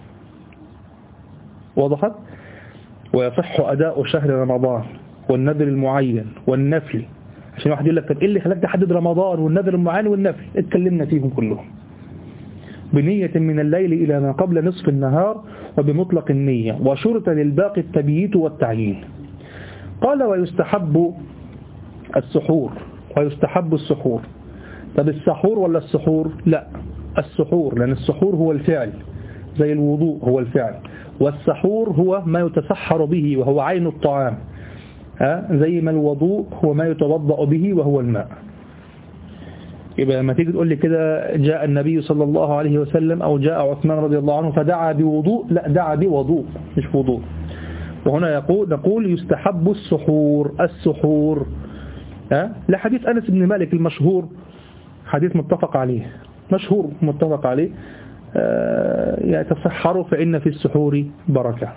وضحت؟ ويصح أداء شهر رمضان والنذر المعين والنفل، عشان واحد يقول لك طب إيه اللي خلاك تحدد رمضان والنذر المعين والنفل؟ اتكلمنا فيهم كلهم. بنية من الليل إلى ما قبل نصف النهار وبمطلق النية، وشرط للباقي التبييت والتعيين. قال ويستحب السحور، ويستحب السحور. طب السحور ولا السحور؟ لا، السحور، لأن السحور هو الفعل، زي الوضوء هو الفعل، والسحور هو ما يتسحر به وهو عين الطعام، ها، زي ما الوضوء هو ما يتوضأ به وهو الماء. يبقى لما تيجي تقول لي كده جاء النبي صلى الله عليه وسلم أو جاء عثمان رضي الله عنه فدعا بوضوء، لا، دعا بوضوء مش وضوء. وهنا يقول نقول يستحب السحور، السحور، ها، لحديث أنس بن مالك المشهور، حديث متفق عليه، مشهور متفق عليه، يعني تصحروا فإن في السحور بركة.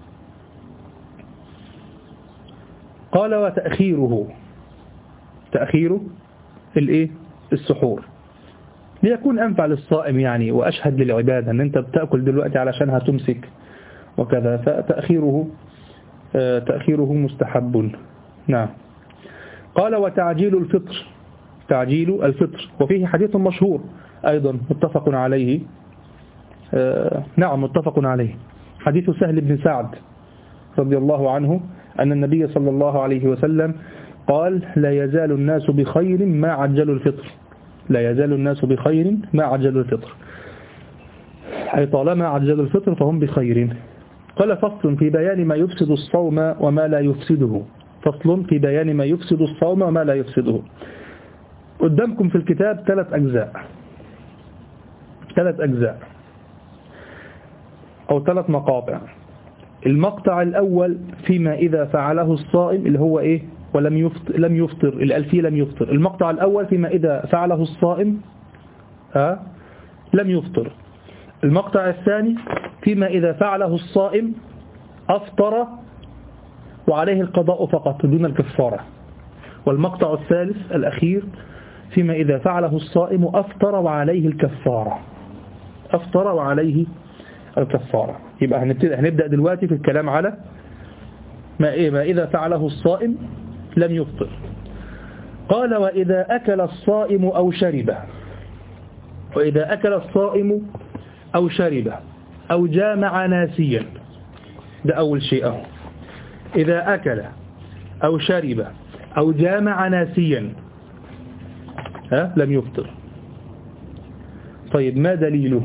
قال وتأخيره، تأخيره الإيه؟ السحور، ليكون أنفع للصائم يعني وأشهد للعبادة، أن أنت بتأكل دلوقتي علشان هتمسك وكذا، فتأخيره تأخيره مستحب. نعم. قال وتعجيل الفطر، تعجيل الفطر، وفيه حديث مشهور أيضا متفق عليه، نعم متفق عليه، حديث سهل بن سعد رضي الله عنه أن النبي صلى الله عليه وسلم قال لا يزال الناس بخير ما عجلوا الفطر، لا يزال الناس بخير ما عجلوا الفطر، أي طالما عجلوا الفطر فهم بخير. قال فصل في بيان ما يفسد الصوم وما لا يفسده، فصل في بيان ما يفسد الصوم وما لا يفسده. قدامكم في الكتاب ثلاث أجزاء، ثلاث أجزاء أو ثلاث مقاطع. المقطع الأول فيما إذا فعله الصائم اللي هو إيه؟ ولم يفطر، لم يفطر الألفية لم يفطر. المقطع الأول فيما إذا فعله الصائم ها لم يفطر. المقطع الثاني فيما إذا فعله الصائم أفطر وعليه القضاء فقط دون الكفارة. والمقطع الثالث الأخير فيما إذا فعله الصائم أفطر وعليه الكفارة، أفطر وعليه الكفارة. يبقى هنبتدأ هنبدأ دلوقتي في الكلام على ما إيه ما إذا فعله الصائم لم يفطر. قال وإذا أكل الصائم أو شرب، وإذا أكل الصائم أو شرب أو جامع ناسيا، ده أول شيء أهو. إذا أكل أو شرب أو جامع ناسيا ها لم يفطر. طيب ما دليله؟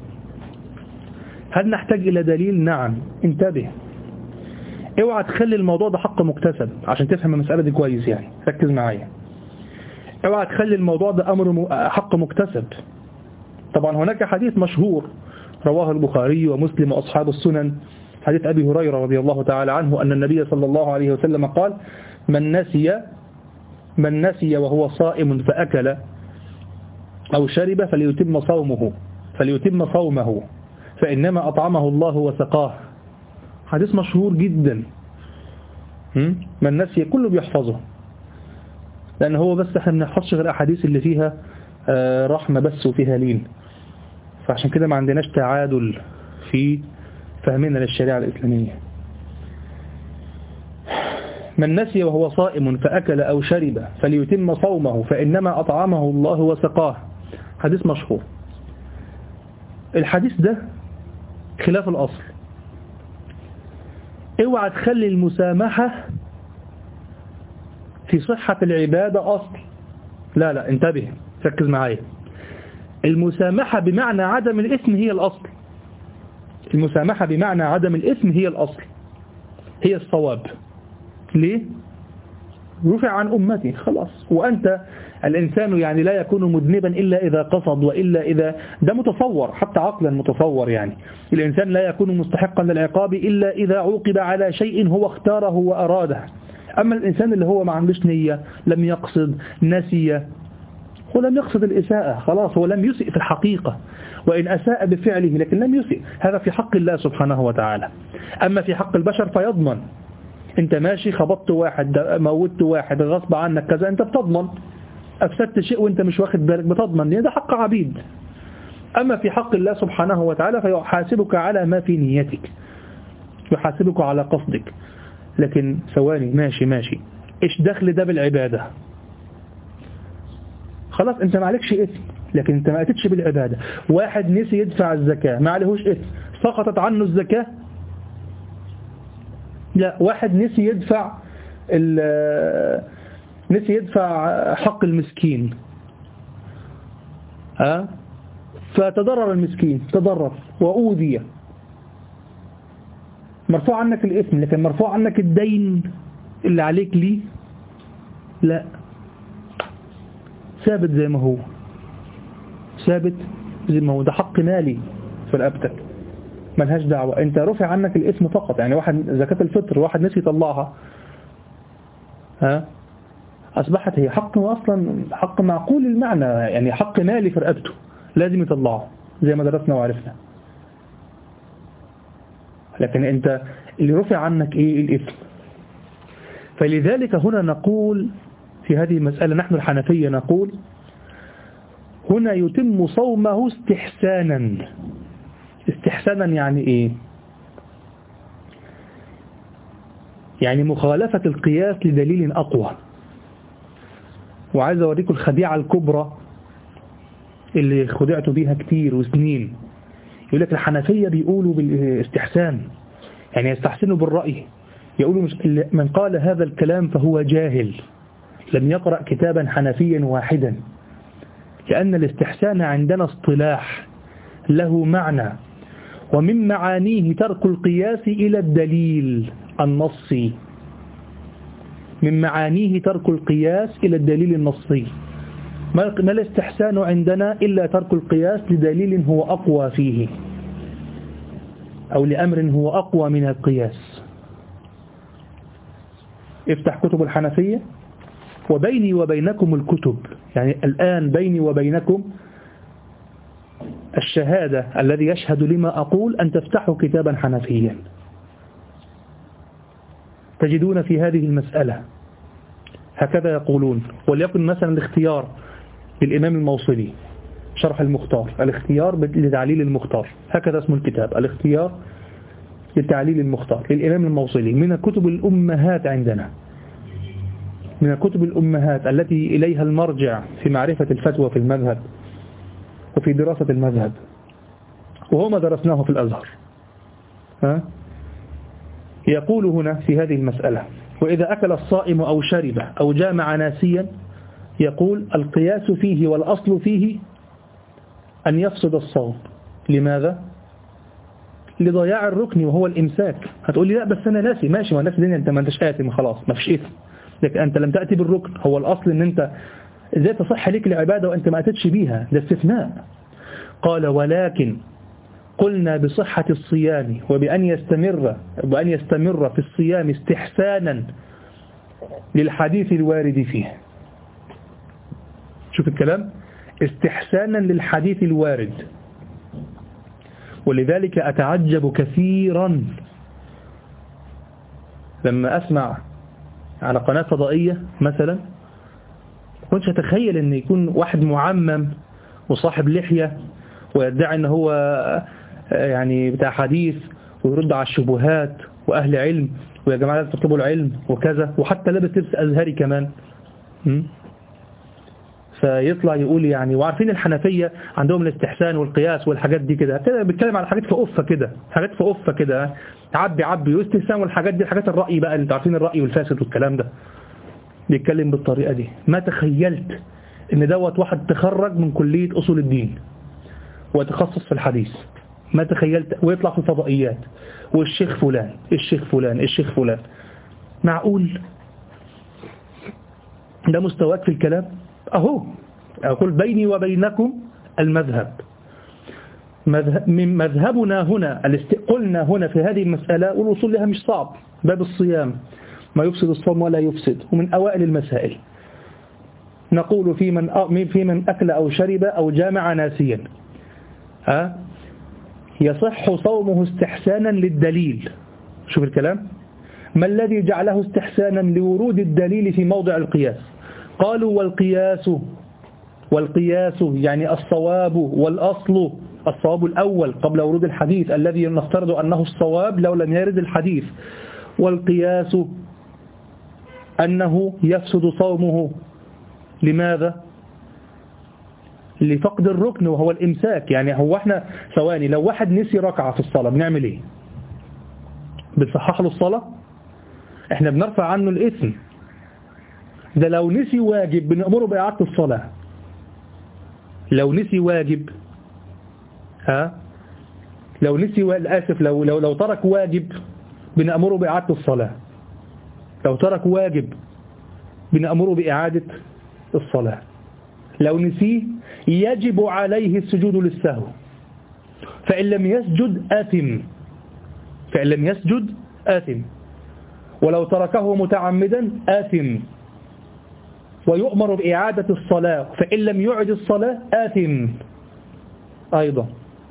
هل نحتاج إلى دليل؟ نعم. انتبه، اوعى تخلي الموضوع ده حق مكتسب عشان تفهم المسألة دي كويس، يعني ركز معايا. اوعى تخلي الموضوع ده أمر حق مكتسب. طبعا هناك حديث مشهور رواه البخاري ومسلم وأصحاب السنن، حديث أبي هريرة رضي الله تعالى عنه أن النبي صلى الله عليه وسلم قال من نسي من نسي وهو صائم فأكل أو شرب فليتم صومه فليتم صومه فإنما أطعمه الله وسقاه. حديث مشهور جدا، من نسي كله بيحفظه، لأن هو بس احنا ما بنحفظش غير الأحاديث اللي فيها رحمة بس وفيها لين، فعشان كده ما عندناش تعادل في فهمنا للشريعة الإسلامية. من نسي وهو صائم فأكل أو شرب فليتم صومه فإنما أطعمه الله وسقاه، حديث مشهور. الحديث ده خلاف الأصل. اوعى تخلي المسامحة في صحة العبادة أصل، لا لا انتبه ركز معايا. المسامحة بمعنى عدم الإثم هي الأصل، المسامحة بمعنى عدم الإثم هي الأصل، هي الصواب. ليه؟ رفع عن أمتي خلاص. وأنت الإنسان يعني لا يكون مذنبا إلا إذا قصد، وإلا إذا ده متصور حتى عقلا متصور، يعني الإنسان لا يكون مستحقا للعقاب إلا إذا عوقب على شيء هو اختاره وأراده. أما الإنسان اللي هو ما عندوش نية، لم يقصد، نسي، هو لم يقصد الإساءة خلاص، هو لم يسئ في الحقيقة، وإن أساء بفعله لكن لم يسئ، هذا في حق الله سبحانه وتعالى. أما في حق البشر فيضمن. انت ماشي خبطت واحد، موتت واحد غصب عنك كذا، انت بتضمن. أفسدت شيء وانت مش واخد بالك بتضمن، لأن ده حق عبيد. أما في حق الله سبحانه وتعالى فيحاسبك على ما في نيتك، يحاسبك على قصدك. لكن ثواني، ماشي ماشي ايش دخل ده بالعبادة؟ خلاص انت ما عليكش إثم، لكن انت ما أتتش بالعبادة. واحد نسي يدفع الزكاة ما عليهوش إثم، سقطت عنه الزكاة؟ لا. واحد نسي يدفع نسي يدفع حق المسكين، ها فتضرر المسكين، تضرر وأوذي، مرفوع عنك الإثم، لكن مرفوع عنك الدين اللي عليك ليه؟ لا، ثابت زي ما هو، ثابت زي ما هو، ده حق مالي في رقبتك ملهاش دعوة. انت رفع عنك الاسم فقط. يعني واحد زكاة الفطر واحد نسي يطلعها، ها أصبحت هي حق أصلا، حق معقول المعنى، يعني حق مالي في رقبته لازم يطلعه، زي ما درسنا وعرفنا. لكن أنت اللي رفع عنك إيه؟ الإثم. فلذلك هنا نقول في هذه المسألة نحن الحنفية نقول هنا يتم صومه استحسانا. استحسانا يعني إيه؟ يعني مخالفة القياس لدليل أقوى. وعايز أوريكم الخديعة الكبرى اللي خدعتوا بيها كتير وسنين. يقول لك الحنفية بيقولوا بالاستحسان، يعني يستحسنوا بالرأي. يقولوا مش من قال هذا الكلام فهو جاهل لم يقرأ كتابا حنفيا واحدا، لأن الاستحسان عندنا اصطلاح له معنى، ومن معانيه ترك القياس إلى الدليل النصي. من معانيه ترك القياس إلى الدليل النصي. ما الاستحسان عندنا إلا ترك القياس لدليل هو أقوى فيه، أو لأمر هو أقوى من القياس. افتح كتب الحنفية، وبيني وبينكم الكتب، يعني الآن بيني وبينكم الشهادة الذي يشهد لما أقول أن تفتحوا كتابا حنفيا تجدون في هذه المسألة هكذا يقولون. وليكن مثلا الاختيار للإمام الموصلي شرح المختار، الاختيار لتعليل المختار، هكذا اسم الكتاب، الاختيار للتعليل المختار للإمام الموصلي، من الكتب الأمهات عندنا، من الكتب الأمهات التي إليها المرجع في معرفة الفتوى في المذهب وفي دراسة المذهب، وهو ما درسناه في الأزهر. ها؟ يقول هنا في هذه المسألة: وإذا أكل الصائم أو شرب أو جامع ناسيا، يقول القياس فيه والأصل فيه أن يفسد الصوم. لماذا؟ لضياع الركن وهو الإمساك. هتقول لي لا بس أنا ناسي. ماشي، ما ناسي دنيا، أنت ما أنتش آثم خلاص، ما فيش إثم، لكن أنت لم تأتي بالركن. هو الأصل أن أنت إزاي تصح لك العبادة وأنت ما أتتش بيها؟ ده استثناء. قال: ولكن قلنا بصحة الصيام وبأن يستمر وبأن يستمر في الصيام استحسانا للحديث الوارد فيه. شوف الكلام، استحسانا للحديث الوارد. ولذلك أتعجب كثيرا لما أسمع على قناة فضائية مثلا، كنتش أتخيل أن يكون واحد معمم وصاحب لحية ويدعي أنه هو يعني بتاع حديث ويرد على الشبهات وأهل علم، ويا جماعة لا تطلبوا العلم وكذا، وحتى لابس لبس أزهري كمان. م? فيطلع يقول يعني، وعارفين الحنفية عندهم الاستحسان والقياس والحاجات دي كده كده، بيتكلم على حاجات في قفة كده، حاجات في قفة كده، عبي عبي واستحسان والحاجات دي، حاجات الرأي بقى، اللي عارفين الرأي والفاسد والكلام ده، بيتكلم بالطريقة دي. ما تخيلت ان دوت واحد تخرج من كلية أصول الدين وتخصص في الحديث، ما تخيلت، ويطلع في الفضائيات والشيخ فلان الشيخ فلان الشيخ فلان. معقول ده مستواك في الكلام؟ أهو أقول بيني وبينكم المذهب، مذهب من مذهبنا هنا، قلنا هنا في هذه المسألة، والوصول لها مش صعب، باب الصيام ما يفسد الصوم ولا يفسد، ومن أوائل المسائل. نقول في من في من أكل أو شرب أو جامع ناسيا، ها يصح صومه استحسانا للدليل. شوف الكلام، ما الذي جعله استحسانا؟ لورود الدليل في موضع القياس. قالوا والقياس والقياس يعني الصواب والأصل، الصواب الأول قبل ورود الحديث الذي نفترض أنه الصواب لو لم يرد الحديث، والقياس أنه يفسد صومه. لماذا؟ لفقد الركن وهو الإمساك. يعني هو احنا ثواني، لو واحد نسي ركعة في الصلاة بنعمل ايه؟ بنصحح له الصلاة؟ احنا بنرفع عنه الإثم. ده لو نسي واجب بنأمره بإعادة الصلاة. لو نسي واجب، ها لو نسي و... آسف لو لو لو ترك واجب بنأمره بإعادة الصلاة. لو ترك واجب بنأمره بإعادة الصلاة. لو نسيه يجب عليه السجود للسهو، فإن لم يسجد آثم، فإن لم يسجد آثم، ولو تركه متعمدا آثم، ويؤمر بإعادة الصلاة، فإن لم يعد الصلاة آثم أيضا.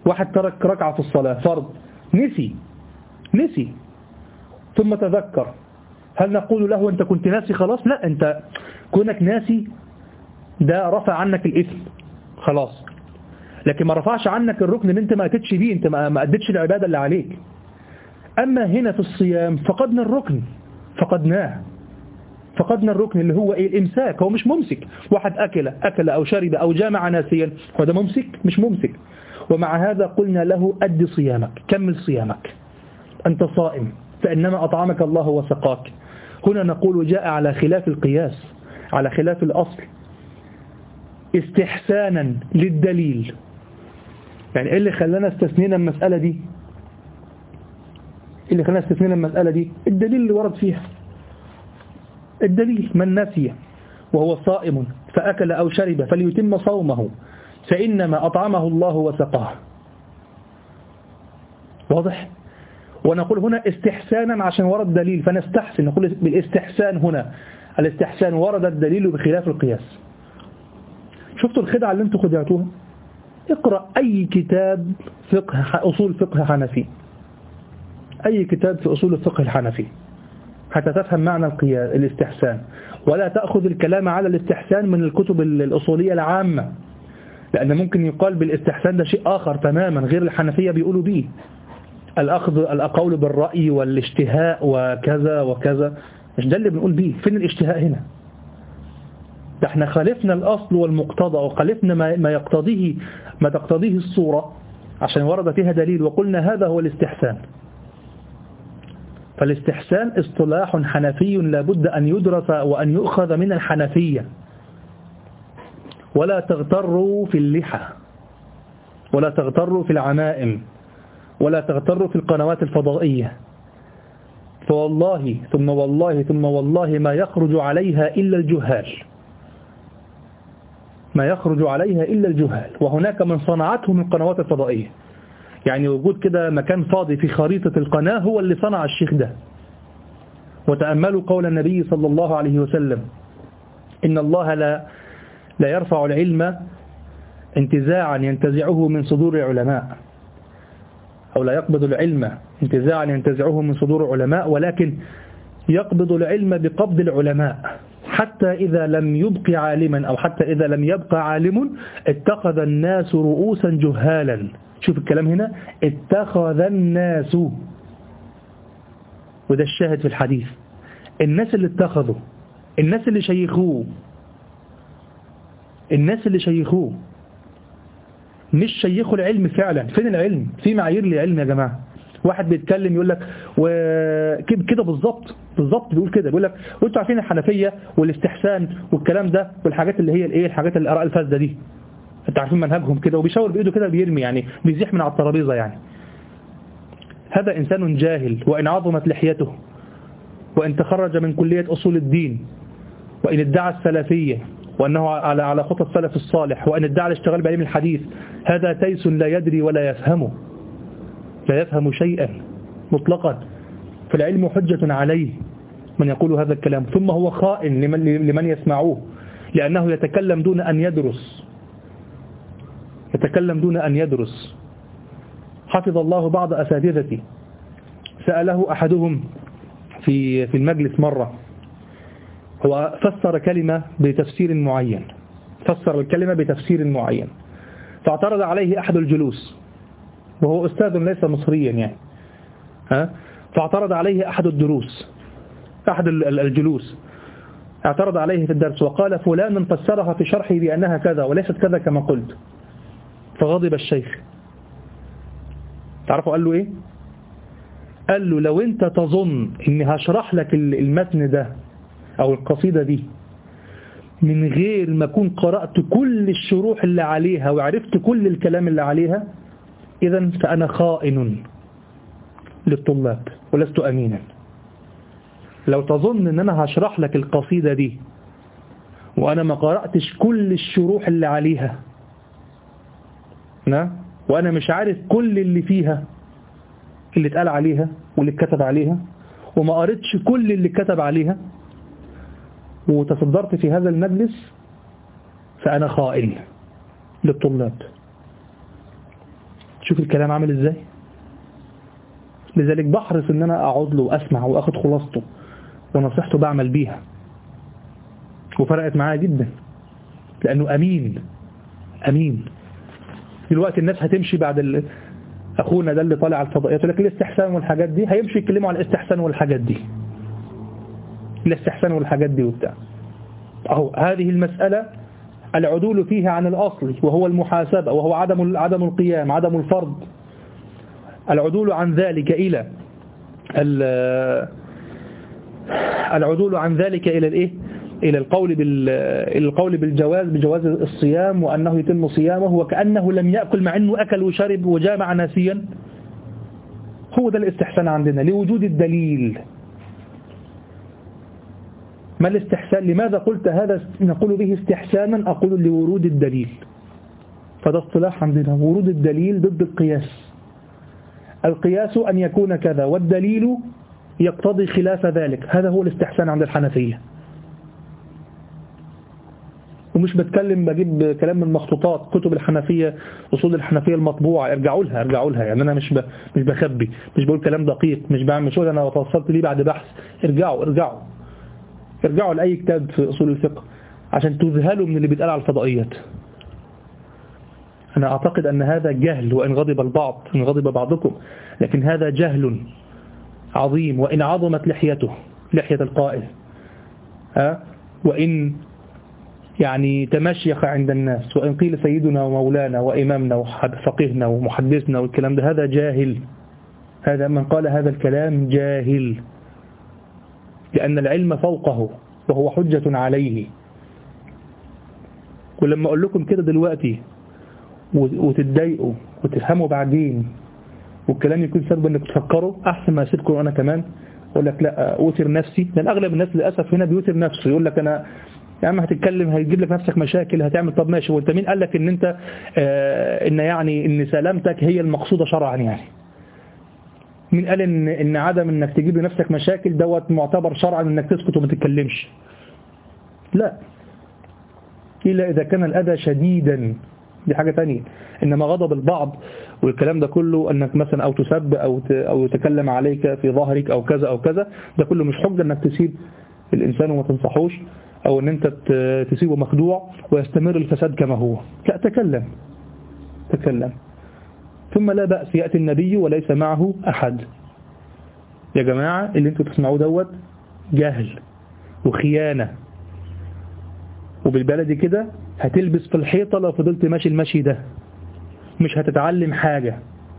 واحد ترك ركعة في الصلاة فرض، نسي نسي ثم تذكر، هل نقول له أنت كنت ناسي خلاص؟ لا، أنت كونك ناسي ده رفع عنك الإثم خلاص، لكن ما رفعش عنك الركن اللي أنت ما أتتش بيه، أنت ما أدتش العبادة اللي عليك. أما هنا في الصيام فقدنا الركن، فقدناه فقدنا الركن اللي هو إيه؟ الإمساك. هو مش ممسك، واحد أكل أكل أو شرب أو جامع ناسيا، هو ده ممسك؟ مش ممسك. ومع هذا قلنا له أد صيامك، كمل صيامك، أنت صائم فإنما أطعمك الله وسقاك. هنا نقول جاء على خلاف القياس، على خلاف الأصل، استحسانا للدليل. يعني إيه اللي خلانا استثنينا المسألة دي؟ إيه اللي خلانا استثنينا المسألة دي؟ الدليل اللي ورد فيها. الدليل: من نسي وهو صائم فأكل أو شرب فليتم صومه فإنما أطعمه الله وسقاه. واضح؟ ونقول هنا استحسانا عشان ورد دليل فنستحسن، نقول بالاستحسان هنا. الاستحسان ورد الدليل بخلاف القياس. شفتوا الخدعة اللي انتوا خدعتوها؟ اقرأ أي كتاب فقه أصول فقه حنفي، أي كتاب في أصول الفقه الحنفي حتى تفهم معنى القياس الاستحسان، ولا تأخذ الكلام على الاستحسان من الكتب الأصولية العامة، لأن ممكن يقال بالاستحسان ده شيء آخر تماما غير الحنفية بيقولوا به، الأخذ القول بالرأي والاشتهاء وكذا وكذا. مش ده اللي بنقول به. فين الاشتهاء هنا؟ ده احنا خالفنا الأصل والمقتضى، وخالفنا ما, ما يقتضيه ما تقتضيه الصورة عشان ورد فيها دليل، وقلنا هذا هو الاستحسان. فالاستحسان اصطلاح حنفي لابد أن يدرس وأن يؤخذ من الحنفية. ولا تغتروا في اللحى، ولا تغتروا في العمائم، ولا تغتروا في القنوات الفضائية، فوالله ثم والله ثم والله ما يخرج عليها إلا الجهال، ما يخرج عليها إلا الجهال. وهناك من صنعته من القنوات الفضائية، يعني وجود كده مكان فاضي في خريطة القناة هو اللي صنع الشيخ ده. وتأملوا قول النبي صلى الله عليه وسلم: إن الله لا لا يرفع العلم انتزاعا ينتزعه من صدور العلماء، أو لا يقبض العلم انتزاعا ينتزعه من صدور العلماء، ولكن يقبض العلم بقبض العلماء، حتى إذا لم يبق عالما أو حتى إذا لم يبقى عالم اتخذ الناس رؤوسا جهالا. شوف الكلام هنا، اتخذ الناس، وده الشاهد في الحديث. الناس اللي اتخذوا، الناس اللي شيخوه، الناس اللي شيخوه مش شيخوا العلم فعلا. فين العلم؟ في معايير للعلم يا جماعة. واحد بيتكلم يقول لك وكده كده بالظبط بالظبط بيقول كده، بيقول لك وانتوا عارفين الحنفية والاستحسان والكلام ده والحاجات اللي هي الايه الحاجات الآراء الفاسدة دي، انتوا عارفين منهجهم كده، وبيشاور بإيده كده بيرمي، يعني بيزيح من على الترابيزة. يعني هذا إنسان جاهل، وإن عظمت لحيته، وإن تخرج من كلية أصول الدين، وإن ادعى السلفية وأنه على على خطى السلف الصالح، وأن ادعى الاشتغال بعلم الحديث، هذا تيس لا يدري ولا يفهمه، لا يفهم شيئا مطلقا. فالعلم حجة عليه من يقول هذا الكلام، ثم هو خائن لمن, لمن يسمعوه، لأنه يتكلم دون أن يدرس، يتكلم دون أن يدرس. حفظ الله بعض أساتذتي، سأله أحدهم في في المجلس مرة، هو فسر كلمة بتفسير معين، فسر الكلمة بتفسير معين، فاعترض عليه أحد الجلوس، وهو أستاذ ليس مصريا يعني، ها فاعترض عليه أحد الدروس، أحد الجلوس اعترض عليه في الدرس وقال: فلان فسرها في شرحي بأنها كذا وليست كذا كما قلت. فغضب الشيخ. تعرفوا قال له إيه؟ قال له: لو أنت تظن إني هشرح لك المتن ده أو القصيدة دي من غير ما أكون قرأت كل الشروح اللي عليها وعرفت كل الكلام اللي عليها، إذن فأنا خائن للطلاب ولست أمينا. لو تظن إن أنا هشرح لك القصيدة دي وأنا ما قرأتش كل الشروح اللي عليها، نا وأنا مش عارف كل اللي فيها، اللي اتقال عليها واللي اتكتب عليها، وما قرأتش كل اللي اتكتب عليها، وتصدرت في هذا المجلس، فأنا خائن للطلاب. شوف الكلام عامل ازاي. لذلك بحرص ان انا اقعد له واسمع واخد خلاصته ونصيحته بعمل بيها، وفرقت معايا جدا لانه امين امين. دلوقتي الناس هتمشي بعد ال... اخونا ده اللي طالع على الفضائيات يقول لك الاستحسان والحاجات دي، هيمشي يتكلموا على الاستحسان والحاجات دي، الاستحسان والحاجات دي وبتاع. اهو هذه المسألة العدول فيها عن الأصل وهو المحاسبة، وهو عدم عدم القيام، عدم الفرض. العدول عن ذلك إلى العدول عن ذلك إلى الإيه؟ إلى القول بال إلى القول بالجواز بجواز الصيام وأنه يتم صيامه وكأنه لم يأكل مع أنه أكل وشرب وجامع ناسيا. هو ده الاستحسان عندنا لوجود الدليل. ما الاستحسان؟ لماذا قلت هذا نقول به استحسانا؟ أقول لورود الدليل. فده اصطلاح عندنا، ورود الدليل ضد القياس. القياس أن يكون كذا والدليل يقتضي خلاف ذلك، هذا هو الاستحسان عند الحنفية. ومش بتكلم بجيب كلام من مخطوطات كتب الحنفية، أصول الحنفية المطبوعة، ارجعوا لها ارجعوا لها يعني أنا مش ب... مش بخبي، مش بقول كلام دقيق، مش بعمل شغل أنا وصلت ليه بعد بحث. ارجعوا ارجعوا ارجعوا لأي كتاب في أصول الفقه عشان تذهلوا من اللي بيتقال على الفضائيات. أنا أعتقد أن هذا جهل، وإن غضب البعض إن غضب بعضكم، لكن هذا جهل عظيم. وإن عظمت لحيته لحية القائل ها، وإن يعني تمشيخ عند الناس، وإن قيل سيدنا ومولانا وإمامنا وفقيهنا ومحدثنا والكلام ده، هذا جاهل. هذا من قال هذا الكلام جاهل، لأن العلم فوقه وهو حجة عليه. ولما أقول لكم كده دلوقتي وتتضايقوا وتفهموا بعدين والكلام يكون سبب انك تفكروا، احسن ما اسيبكم انا كمان اقول لك لا اوتر نفسي. لان اغلب الناس للاسف هنا بيوتر نفسه، يقول لك انا يا عم هتتكلم هيجيب لك نفسك مشاكل هتعمل. طب ماشي، وانت مين قال لك ان انت آه ان يعني ان سلامتك هي المقصوده شرعا؟ يعني مين قال ان ان عدم انك تجيب لنفسك مشاكل دوت معتبر شرعا انك تسكت وما تتكلمش؟ لا، الا اذا كان الاذى شديدا، دي حاجة تانية. إنما غضب البعض والكلام ده كله أنك مثلا أو تسب أو أو يتكلم عليك في ظهرك أو كذا أو كذا، ده كله مش حجة أنك تسيب الإنسان وما تنصحوش، أو أن أنت تسيبه مخدوع ويستمر الفساد كما هو. لا، تكلم تكلم. ثم لا بأس يأتي النبي وليس معه أحد. يا جماعة اللي أنتوا تسمعوه دوت جهل وخيانة، وبالبلدي كده هتلبس في الحيطة لو فضلت ماشي المشي ده، مش هتتعلم حاجة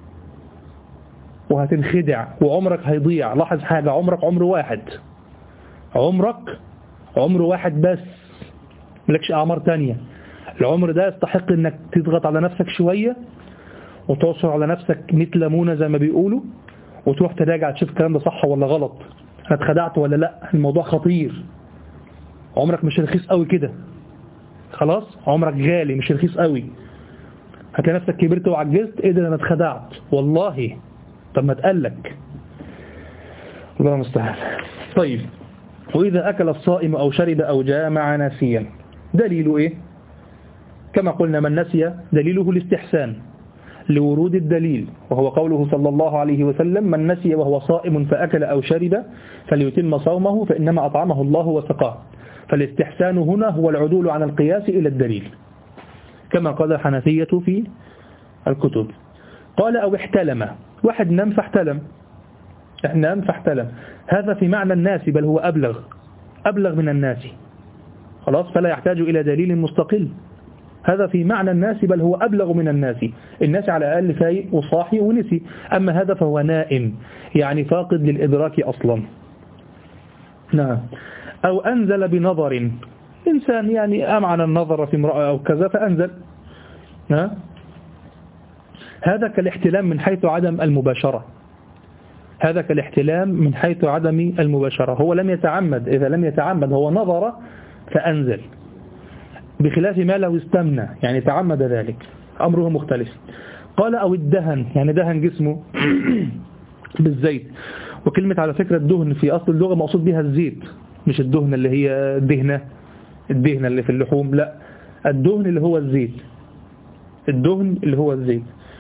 وهتنخدع وعمرك هيضيع. لاحظ حاجة، عمرك عمر واحد، عمرك عمر واحد بس، ملكش أعمار تانية. العمر ده يستحق انك تضغط على نفسك شوية وتعصر على نفسك مئة ليمونة زي ما بيقولوا، وتروح تراجع تشوف الكلام ده صح ولا غلط، انا اتخدعت ولا لا. الموضوع خطير، عمرك مش رخيص قوي كده، خلاص عمرك غالي مش رخيص قوي. هتلاقي نفسك كبرت وعجزت، ايه ده انا اتخدعت والله. طب ما تقلك، الله المستعان. طيب، وإذا أكل الصائم أو شرب أو جامع ناسيا، دليله إيه؟ كما قلنا من نسي دليله الاستحسان لورود الدليل، وهو قوله صلى الله عليه وسلم: من نسي وهو صائم فأكل أو شرب فليتم صومه فإنما أطعمه الله وسقاه. فالاستحسان هنا هو العدول عن القياس إلى الدليل، كما قال الحنفية في الكتب. قال: أو احتلم، واحد نام فاحتلم، نام فاحتلم، هذا في معنى الناس، بل هو أبلغ أبلغ من الناس، خلاص، فلا يحتاج إلى دليل مستقل. هذا في معنى الناس بل هو أبلغ من الناس. الناس على الأقل فايق وصاحي ونسي، أما هذا فهو نائم، يعني فاقد للإدراك أصلا. نعم. أو أنزل بنظر، إنسان يعني أمعن النظر في امرأة أو كذا فأنزل، ها؟ هذا كالاحتلام من حيث عدم المباشرة، هذا كالاحتلام من حيث عدم المباشرة. هو لم يتعمد، إذا لم يتعمد هو نظر فأنزل، بخلاف ما لو استمنى يعني تعمد ذلك، أمره مختلف. قال: أو الدهن، يعني دهن جسمه بالزيت. وكلمة على فكرة الدهن في أصل اللغة مقصود بها الزيت، مش الدهن اللي هي دهنة الدهنة اللي في اللحوم، لا، الدهن اللي هو الزيت، الدهن اللي هو الزيت،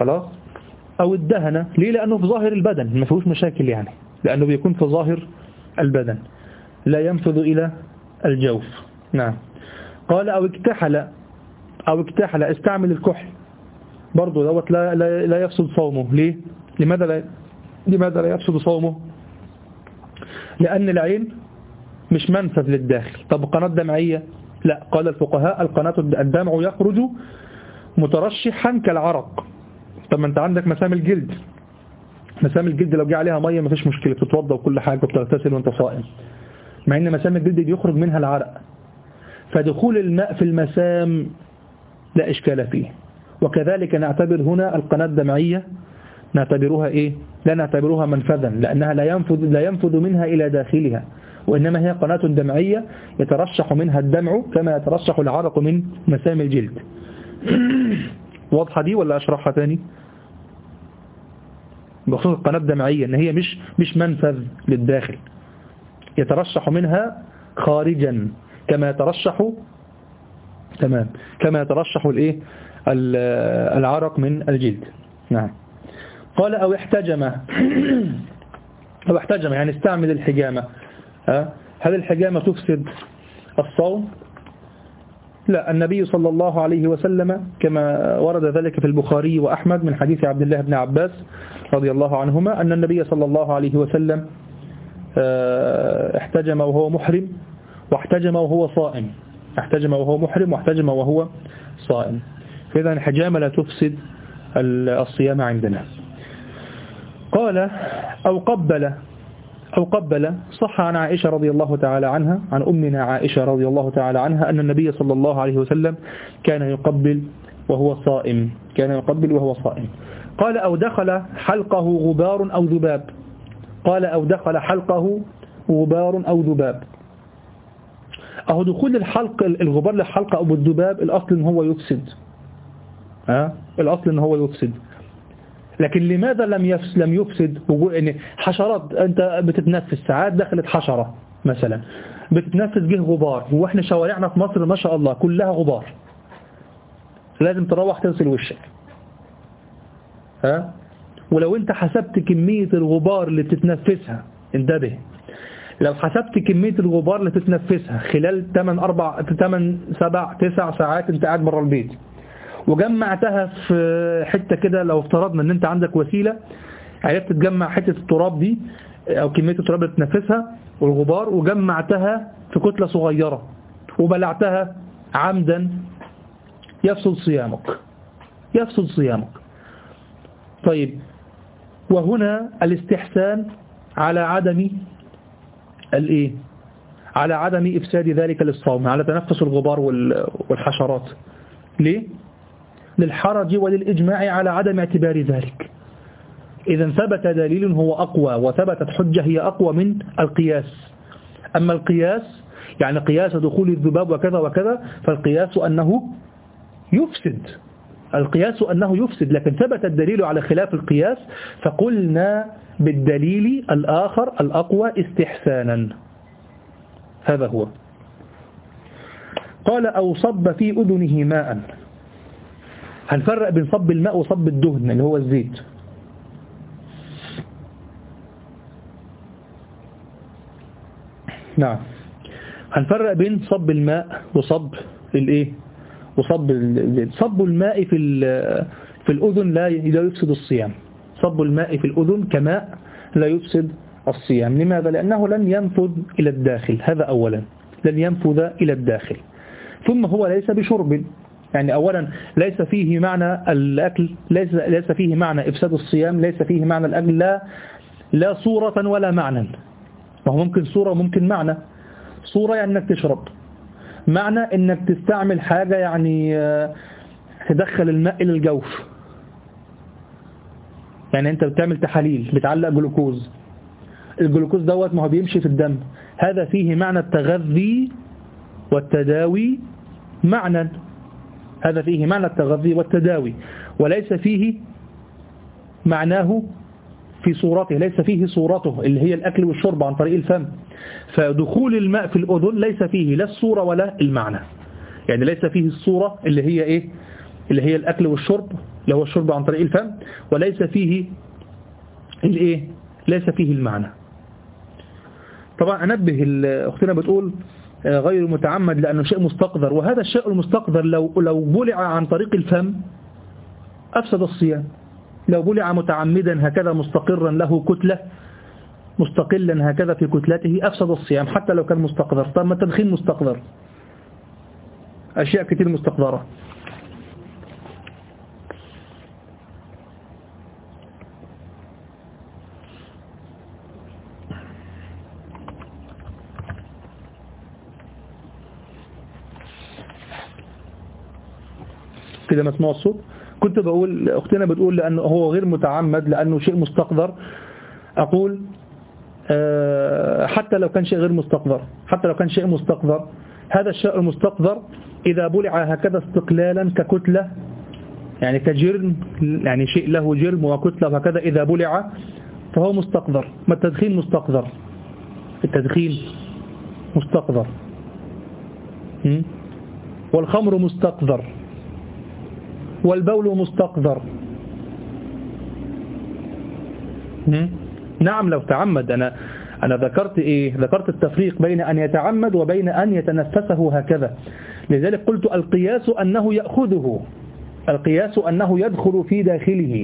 خلاص، أو الدهن. ليه؟ لأنه في ظاهر البدن ما فيهوش مشاكل يعني، لأنه بيكون في ظاهر البدن لا ينفذ إلى الجوف. نعم. قال أو اكتحل، أو اكتحل استعمل الكحل برضو دوت لا, لا, لا يفسد صومه. ليه؟ لماذا لا, لماذا لا يفسد صومه؟ لأن العين مش منفذ للداخل. طب قناة دمعية؟ لا، قال الفقهاء القناة الدمع يخرج مترشحا كالعرق. طب ما انت عندك مسام الجلد، مسام الجلد لو جه عليها مية ما فيش مشكلة، بتتوضى وكل حاجة وبتغتسل وانت صائم، مع ان مسام الجلد بيخرج منها العرق. فدخول الماء في المسام لا إشكال فيه. وكذلك نعتبر هنا القناة الدمعية نعتبرها إيه؟ لا نعتبرها منفذا، لأنها لا ينفذ, لا ينفذ منها إلى داخلها، وإنما هي قناة دمعية يترشح منها الدمع كما يترشح العرق من مسام الجلد. واضحة دي ولا أشرحها تاني؟ بخصوص القناة الدمعية إن هي مش مش منفذ للداخل، يترشح منها خارجا كما يترشح تمام كما يترشح الايه العرق من الجلد. نعم. قال أو احتجم، أو احتجم يعني استعمل الحجامة. هل الحجامة تفسد الصوم؟ لا، النبي صلى الله عليه وسلم كما ورد ذلك في البخاري وأحمد من حديث عبد الله بن عباس رضي الله عنهما أن النبي صلى الله عليه وسلم احتجم وهو محرم واحتجم وهو صائم، احتجم وهو محرم واحتجم وهو صائم. فإذا الحجامة لا تفسد الصيام عندنا. قال أو قبل، أو قبل صح عن عائشة رضي الله تعالى عنها، عن أمنا عائشة رضي الله تعالى عنها أن النبي صلى الله عليه وسلم كان يقبل وهو صائم، كان يقبل وهو صائم. قال أو دخل حلقه غبار أو ذباب، قال أو دخل حلقه غبار أو ذباب. أهو دخول الحلق الغبار للحلقة أو الذباب الأصل إن هو يفسد، ها الأصل إن هو يفسد. لكن لماذا لم يفسد لم يفسد وجود إن حشرات أنت بتتنفس ساعات دخلت حشرة مثلا بتتنفس جه غبار، وإحنا شوارعنا في مصر ما شاء الله كلها غبار، لازم تروح تغسل وشك. ها ولو أنت حسبت كمية الغبار اللي بتتنفسها، انتبه، لو حسبت كمية الغبار اللي تتنفسها خلال ثمانية أربعة ثمانية سبعة تسعة ساعات انت قاعد بره البيت، وجمعتها في حتة كده، لو افترضنا ان انت عندك وسيلة عرفت تجمع حتة التراب دي او كمية التراب اللي تتنفسها والغبار وجمعتها في كتلة صغيرة وبلعتها عمدا، يفسد صيامك، يفسد صيامك. طيب، وهنا الاستحسان على عدم الايه على عدم إفساد ذلك للصوم، على تنفس الغبار والحشرات. ليه؟ للحرج وللإجماع على عدم اعتبار ذلك. إذا ثبت دليل هو أقوى وثبتت حجة هي أقوى من القياس. أما القياس يعني قياس دخول الذباب وكذا وكذا، فالقياس أنه يفسد، القياس أنه يفسد، لكن ثبت الدليل على خلاف القياس فقلنا بالدليل الآخر الأقوى استحسانا. هذا هو. قال أو صب في أذنه ماء. هنفرق بين صب الماء وصب الدهن اللي هو الزيت. نعم، هنفرق بين صب الماء وصب الايه وصب الزيت. صب الماء في في الأذن لا لا يفسد الصيام. صب الماء في الأذن كماء لا يفسد الصيام. لماذا؟ لأنه لن ينفذ إلى الداخل، هذا أولا، لن ينفذ إلى الداخل. ثم هو ليس بشرب، يعني أولا ليس فيه معنى الأكل، ليس ليس فيه معنى إفساد الصيام، ليس فيه معنى الأكل، لا لا صورة ولا معنى. وهو ممكن صورة وممكن معنى. صورة يعني أنك تشرب، معنى أنك تستعمل حاجة يعني تدخل الماء إلى الجوف، يعني أنت بتعمل تحاليل بتعلق جلوكوز، الجلوكوز دوت ما هو بيمشي في الدم، هذا فيه معنى التغذي والتداوي معنى، هذا فيه معنى التغذي والتداوي، وليس فيه معناه في صورته، ليس فيه صورته اللي هي الأكل والشرب عن طريق الفم. فدخول الماء في الأذن ليس فيه لا الصورة ولا المعنى، يعني ليس فيه الصورة اللي هي إيه اللي هي الأكل والشرب اللي هو الشرب عن طريق الفم، وليس فيه الايه ليس فيه المعنى. طبعا أنبه أختنا بتقول غير متعمد لأنه شيء مستقذر، وهذا الشيء المستقذر لو لو بلع عن طريق الفم أفسد الصيام. لو بلع متعمدا هكذا مستقرا له كتلة مستقلا هكذا في كتلته أفسد الصيام حتى لو كان مستقذر. طب ما التدخين مستقذر، أشياء كتير مستقذرة. كده مسموع الصوت. كنت بقول أختنا بتقول لأنه هو غير متعمد لأنه شيء مستقذر. أقول حتى لو كان شيء غير مستقذر، حتى لو كان شيء مستقذر، هذا الشيء المستقذر إذا بلع هكذا استقلالا ككتلة، يعني كجرم، يعني شيء له جرم وكتلة وهكذا إذا بلع فهو مستقذر. ما التدخين مستقذر، التدخين مستقذر، والخمر مستقذر، والبول مستقذر. نعم لو تعمد. أنا أنا ذكرت إيه؟ ذكرت التفريق بين أن يتعمد وبين أن يتنفسه هكذا. لذلك قلت القياس أنه يأخذه، القياس أنه يدخل في داخله،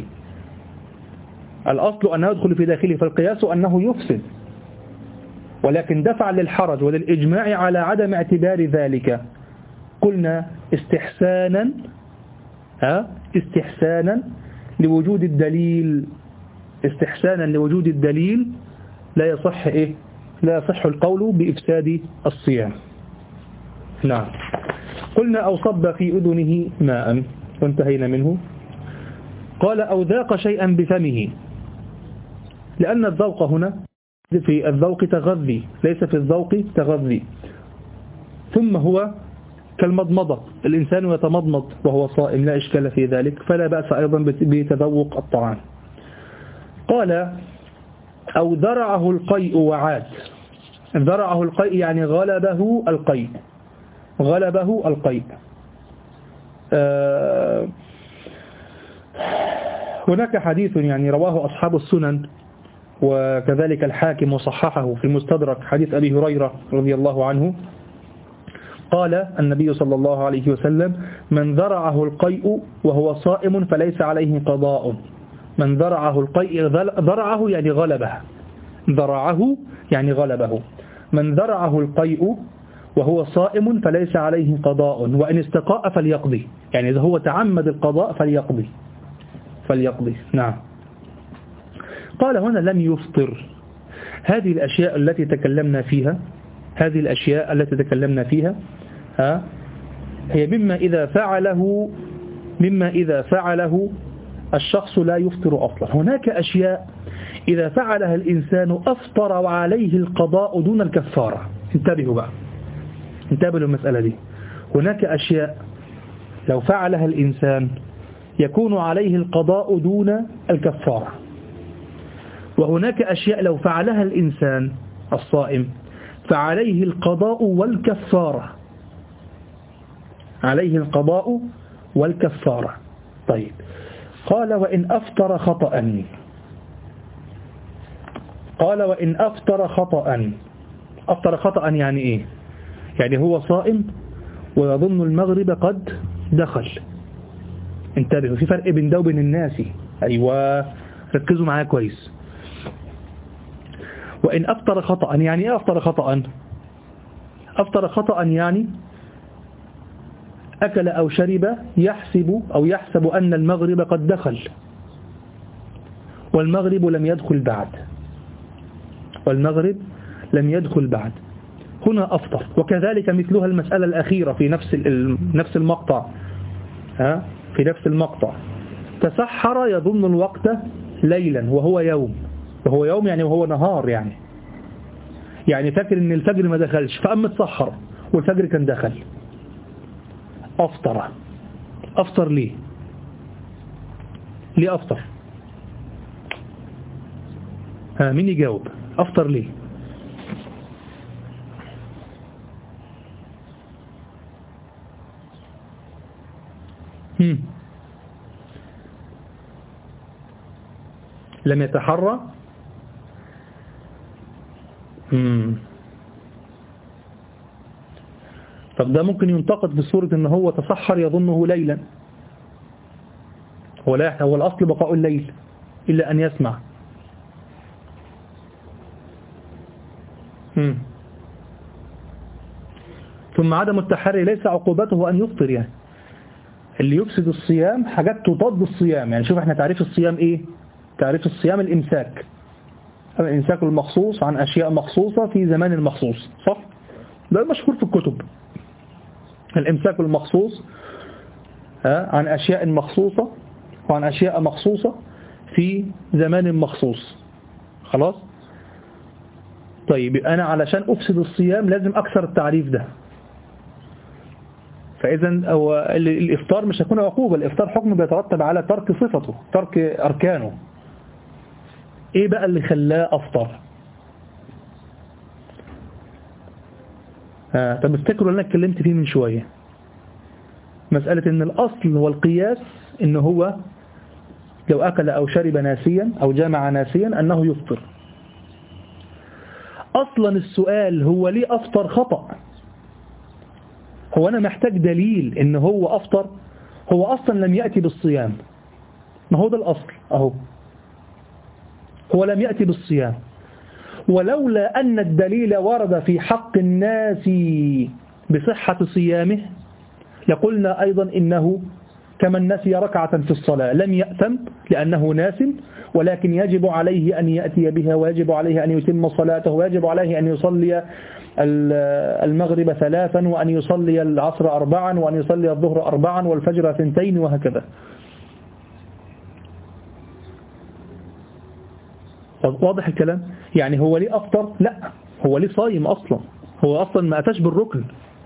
الأصل أنه يدخل في داخله، فالقياس أنه يفسد. ولكن دفع للحرج وللإجماع على عدم اعتبار ذلك قلنا استحسانا ها استحسانا لوجود الدليل، استحسانا لوجود الدليل لا يصح إيه لا يصح القول بإفساد الصيام. نعم. قلنا أو صب في أذنه ماء وانتهينا منه. قال أو ذاق شيئا بفمه، لأن الذوق هنا في الذوق تغذي، ليس في الذوق تغذي. ثم هو كالمضمضة، الإنسان يتمضمض وهو صائم لا إشكال في ذلك، فلا بأس أيضا بتذوق الطعام. قال أو ذرعه القيء وعاد. ذرعه القيء يعني غلبه القيء، غلبه القيء. آه هناك حديث يعني رواه أصحاب السنن وكذلك الحاكم وصححه في المستدرك، حديث أبي هريرة رضي الله عنه قال النبي صلى الله عليه وسلم من ذرعه القيء وهو صائم فليس عليه قضاء. من ذرعه القيء، ذرعه يعني غلبه، ذرعه يعني غلبه. من ذرعه القيء وهو صائم فليس عليه قضاء، وإن استقاء فليقضي، يعني إذا هو تعمد القضاء فليقضي فليقضي. نعم. قال هنا لم يفطر. هذه الأشياء التي تكلمنا فيها هذه الأشياء التي تكلمنا فيها ها هي مما إذا فعله مما إذا فعله الشخص لا يفطر أصلا. هناك أشياء إذا فعلها الإنسان أفطر وعليه القضاء دون الكفارة. انتبهوا بقى، انتبهوا للمسألة دي. هناك أشياء لو فعلها الإنسان يكون عليه القضاء دون الكفارة، وهناك أشياء لو فعلها الإنسان الصائم فعليه القضاء والكفارة، عليه القضاء والكفارة. طيب قال وإن أفطر خطأ، قال وإن أفطر خطأ. أفطر خطأ يعني إيه؟ يعني هو صائم ويظن المغرب قد دخل. انتبهوا، في فرق بين ده وبين الناس. أيوة ركزوا معايا كويس. وإن أفطر خطأ يعني إيه؟ أفطر خطأ أفطر خطأ يعني أكل أو شرب يحسب أو يحسب أن المغرب قد دخل والمغرب لم يدخل بعد والمغرب لم يدخل بعد هنا أفطر. وكذلك مثلها المسألة الأخيرة في نفس نفس المقطع ها في نفس المقطع تسحر يظن الوقت ليلا وهو يوم، وهو يوم يعني وهو نهار، يعني يعني فاكر ان الفجر ما دخلش فقام متسحر والفجر كان دخل. أفطر. أفطر ليه؟ ليه أفطر؟ ها مين يجاوب؟ أفطر ليه؟ هم. لم يتحرى. مم. طب ده ممكن ينتقد بصورة ان هو تسحر يظنه ليلا، هو لا هو الأصل بقاء الليل إلا أن يسمع. مم. ثم عدم التحري ليس عقوبته أن يفطر، يعني اللي يفسد الصيام حاجات تضاد الصيام. يعني شوف احنا تعريف الصيام ايه؟ تعريف الصيام الإمساك، الإمساك المخصوص عن أشياء مخصوصة في زمان مخصوص، صح؟ ده المشهور في الكتب، الإمساك المخصوص عن أشياء مخصوصة وعن أشياء مخصوصة في زمان مخصوص. خلاص؟ طيب أنا علشان أفسد الصيام لازم أكثر التعريف ده. فإذا الإفطار مش هيكون عقوبة، الإفطار حكم بيترتب على ترك صفته، ترك أركانه. إيه بقى اللي خلاه أفطر؟ آه طب افتكروا اللي أنا اتكلمت فيه من شوية، مسألة إن الأصل هو القياس، إن هو لو أكل أو شرب ناسيا أو جامع ناسيا أنه يفطر. أصلا السؤال هو ليه أفطر خطأ؟ هو أنا محتاج دليل إن هو أفطر؟ هو أصلا لم يأتي بالصيام، ما هو ده الأصل أهو، هو لم يأتي بالصيام. ولولا أن الدليل ورد في حق الناس بصحة صيامه لقلنا أيضا إنه كمن نسي ركعة في الصلاة لم يأثم لأنه ناس، ولكن يجب عليه أن يأتي بها، ويجب عليه أن يتم صلاته، ويجب عليه أن يصلي المغرب ثلاثا، وأن يصلي العصر أربعا، وأن يصلي الظهر أربعا، والفجر ثنتين، وهكذا. واضح الكلام؟ يعني هو ليه أفطر؟ لا، هو ليه صايم أصلا، هو أصلا ما أتاش بالركن.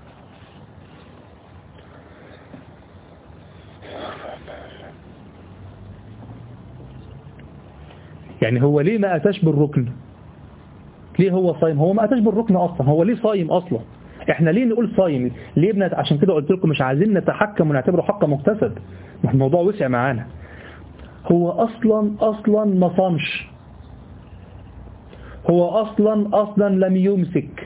يعني هو ليه ما أتاش بالركن؟ ليه هو صايم؟ هو ما أتاش بالركن أصلا، هو ليه صايم أصلا؟ إحنا ليه نقول صايم؟ ليه بنت؟ عشان كده قلت لكم مش عايزين نتحكم ونعتبره حق مكتسب، الموضوع وسع معانا. هو أصلا أصلا ما صامش، هو أصلا أصلا لم يمسك.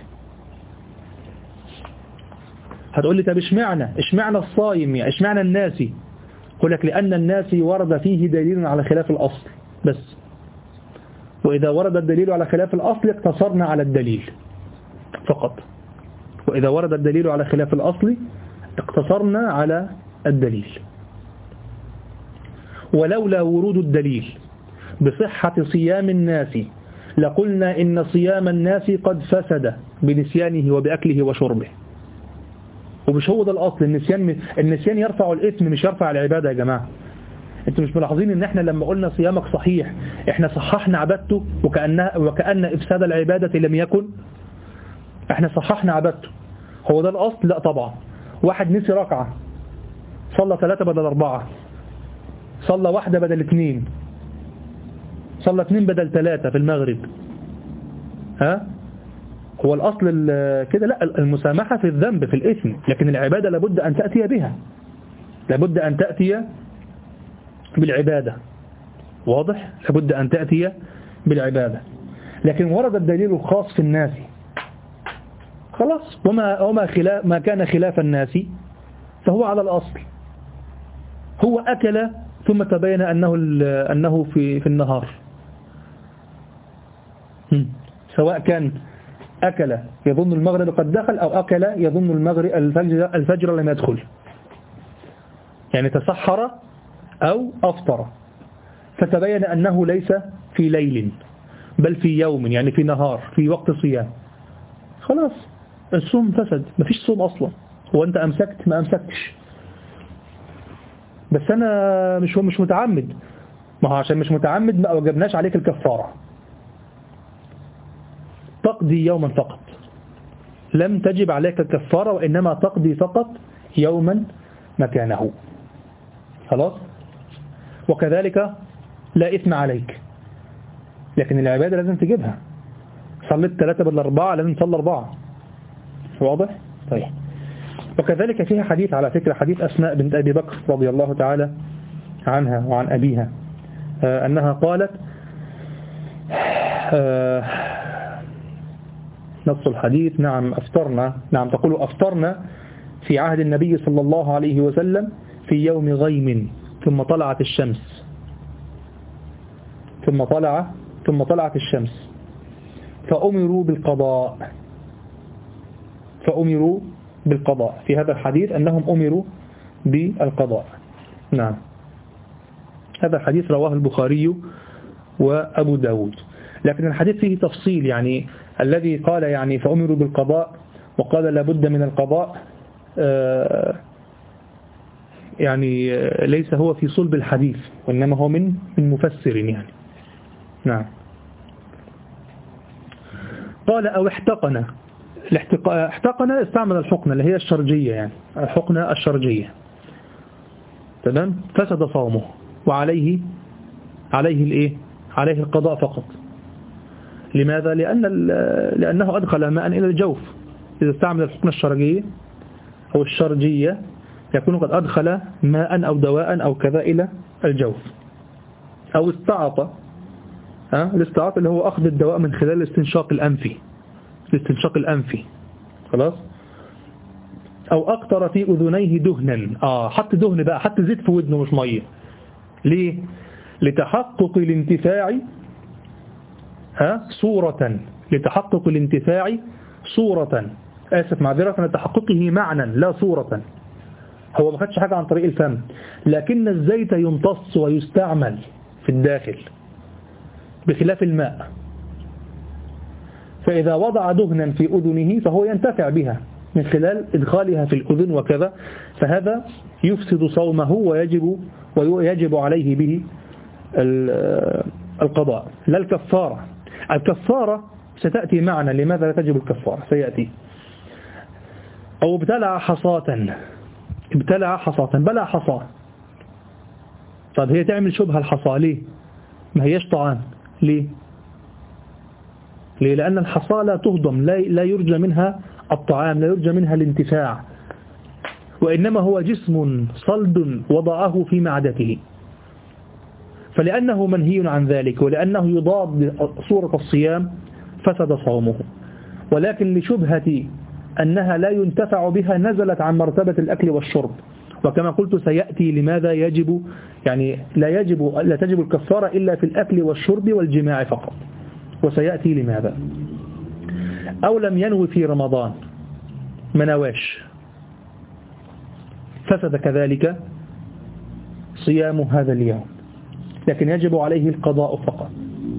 هتقول لي طب اشمعنى اشمعنى الصايم، يعني اشمعنى الناسي؟ أقول لك لأن الناسي ورد فيه دليل على خلاف الأصل بس، وإذا ورد الدليل على خلاف الأصل اقتصرنا على الدليل فقط، وإذا ورد الدليل على خلاف الأصل اقتصرنا على الدليل. ولولا ورود الدليل بصحة صيام الناس لقلنا إن صيام الناس قد فسد بنسيانه وبأكله وشربه. ومش هو ده الأصل، النسيان النسيان يرفع الإثم مش يرفع العبادة يا جماعة. انتوا مش ملاحظين ان احنا لما قلنا صيامك صحيح احنا صححنا عبادته، وكأن وكأن افساد العبادة لم يكن، احنا صححنا عبادته. هو ده الأصل؟ لا طبعا. واحد نسي ركعة صلى ثلاثة بدل أربعة، صلى واحدة بدل اثنين، صلى اثنين بدل ثلاثة في المغرب، ها؟ هو الأصل كده؟ لا، المسامحة في الذنب في الإثم، لكن العبادة لابد أن تأتي بها، لابد أن تأتي بالعبادة. واضح؟ لابد أن تأتي بالعبادة. لكن ورد الدليل الخاص في الناس خلاص، وما وما خلاف ما كان خلاف الناس فهو على الأصل. هو أكل ثم تبين أنه أنه في في النهار، سواء كان أكل يظن المغرب قد دخل أو أكل يظن المغرب الفجر الفجر لم يدخل، يعني تسحر أو أفطر فتبين أنه ليس في ليل بل في يوم، يعني في نهار، في وقت صيام، خلاص الصوم فسد، مفيش صوم أصلا. هو أنت أمسكت ما أمسكتش، بس أنا مش مش متعمد، ما هو عشان مش متعمد ما وجبناش عليك الكفارة، تقضي يوما فقط، لم تجب عليك الكفارة وإنما تقضي فقط يوما مكانه، خلاص. وكذلك لا إثم عليك، لكن العبادة لازم تجيبها. صليت ثلاثة بالأربعة لازم تصلي أربعة، واضح؟ طيب. وكذلك فيها حديث على فكرة، حديث أسماء بنت أبي بكر رضي الله تعالى عنها وعن أبيها، أنها قالت آه نص الحديث. نعم أفطرنا، نعم تقول أفطرنا في عهد النبي صلى الله عليه وسلم في يوم غيم ثم طلعت الشمس ثم طلع ثم طلعت الشمس فأمروا بالقضاء فأمروا بالقضاء في هذا الحديث أنهم أمروا بالقضاء. نعم هذا الحديث رواه البخاري وأبو داود. لكن الحديث فيه تفصيل، يعني الذي قال يعني فأمروا بالقضاء وقال لابد من القضاء يعني ليس هو في صلب الحديث، وإنما هو من من مفسر يعني. نعم. قال أو احتقن. احتقن استعمل الحقنة اللي هي الشرجية، يعني الحقنة الشرجية. تمام. فسد صومه وعليه عليه الايه عليه القضاء فقط. لماذا؟ لأن لأنه أدخل ماء إلى الجوف. إذا استعمل الحقنة الشرجية أو الشرجية يكون قد أدخل ماء أو دواء أو كذا إلى الجوف. أو استعط، ها الاستعاط اللي هو أخذ الدواء من خلال الاستنشاق الأنفي الاستنشاق الأنفي خلاص. أو أقطر في أذنيه دهنا، آه حط دهن بقى، حط زيت في ودنه مش مية. ليه؟ لتحقق الانتفاع ها صورة لتحقق الانتفاع صورة آسف معذرة لتحققه معنى لا صورة. هو ما خدش حاجة عن طريق الفم، لكن الزيت يمتص ويستعمل في الداخل بخلاف الماء. فإذا وضع دهنا في أذنه فهو ينتفع بها من خلال إدخالها في الأذن وكذا، فهذا يفسد صومه ويجب ويجب عليه به القضاء لا الكفارة. الكفارة ستأتي معنا، لماذا لا تجب الكفارة سيأتي. أو ابتلع حصاة ابتلع حصاة بلع حصاة. طب هي تعمل شبه الحصاة ليه؟ ما هيش طعام ليه؟ ليه؟ لأن الحصاة لا تهضم، لا, لا يرجى منها الطعام، لا يرجى منها الانتفاع، وإنما هو جسم صلد وضعه في معدته. فلأنه منهي عن ذلك ولأنه يضاد صورة الصيام فسد صومه. ولكن لشبهة أنها لا ينتفع بها نزلت عن مرتبة الأكل والشرب. وكما قلت سيأتي لماذا يجب يعني لا يجب لا تجب الكفارة إلا في الأكل والشرب والجماع فقط، وسيأتي لماذا. أو لم ينوي في رمضان منواش فسد كذلك صيام هذا اليوم، لكن يجب عليه القضاء فقط.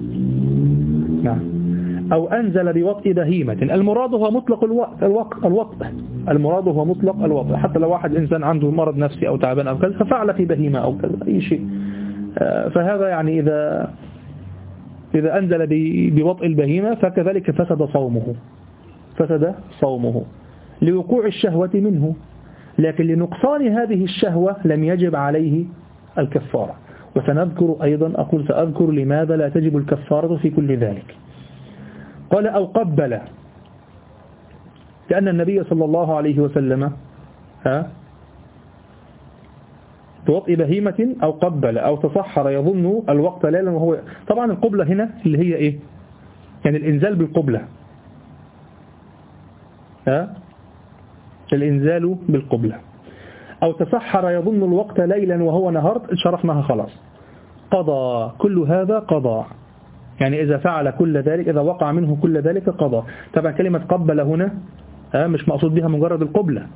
نعم. أو أنزل بوطء بهيمة. المراد هو مطلق الوقت الوقت الوقت المراد هو مطلق الوقت، حتى لو واحد إنسان عنده مرض نفسي أو تعبان أو كذا ففعل في بهيمة أو كذا أي شيء، فهذا يعني إذا إذا أنزل بوطء البهيمة فكذلك فسد صومه فسد صومه لوقوع الشهوة منه، لكن لنقصان هذه الشهوة لم يجب عليه الكفارة. وسنذكر أيضا أقول سأذكر لماذا لا تجب الكفارة في كل ذلك. قال أو قبل، لأن النبي صلى الله عليه وسلم ها بوطء بهيمة أو قبل أو تصحر يظن الوقت ليلا وهو طبعا القبلة هنا اللي هي إيه؟ يعني الإنزال بالقبلة، ها الإنزال بالقبلة. أو تسحر يظن الوقت ليلا وهو نهار شرحناها خلاص، قضى كل هذا قضى، يعني إذا فعل كل ذلك إذا وقع منه كل ذلك قضى. طبعا كلمة قبل هنا ها مش مقصود بها مجرد القبلة،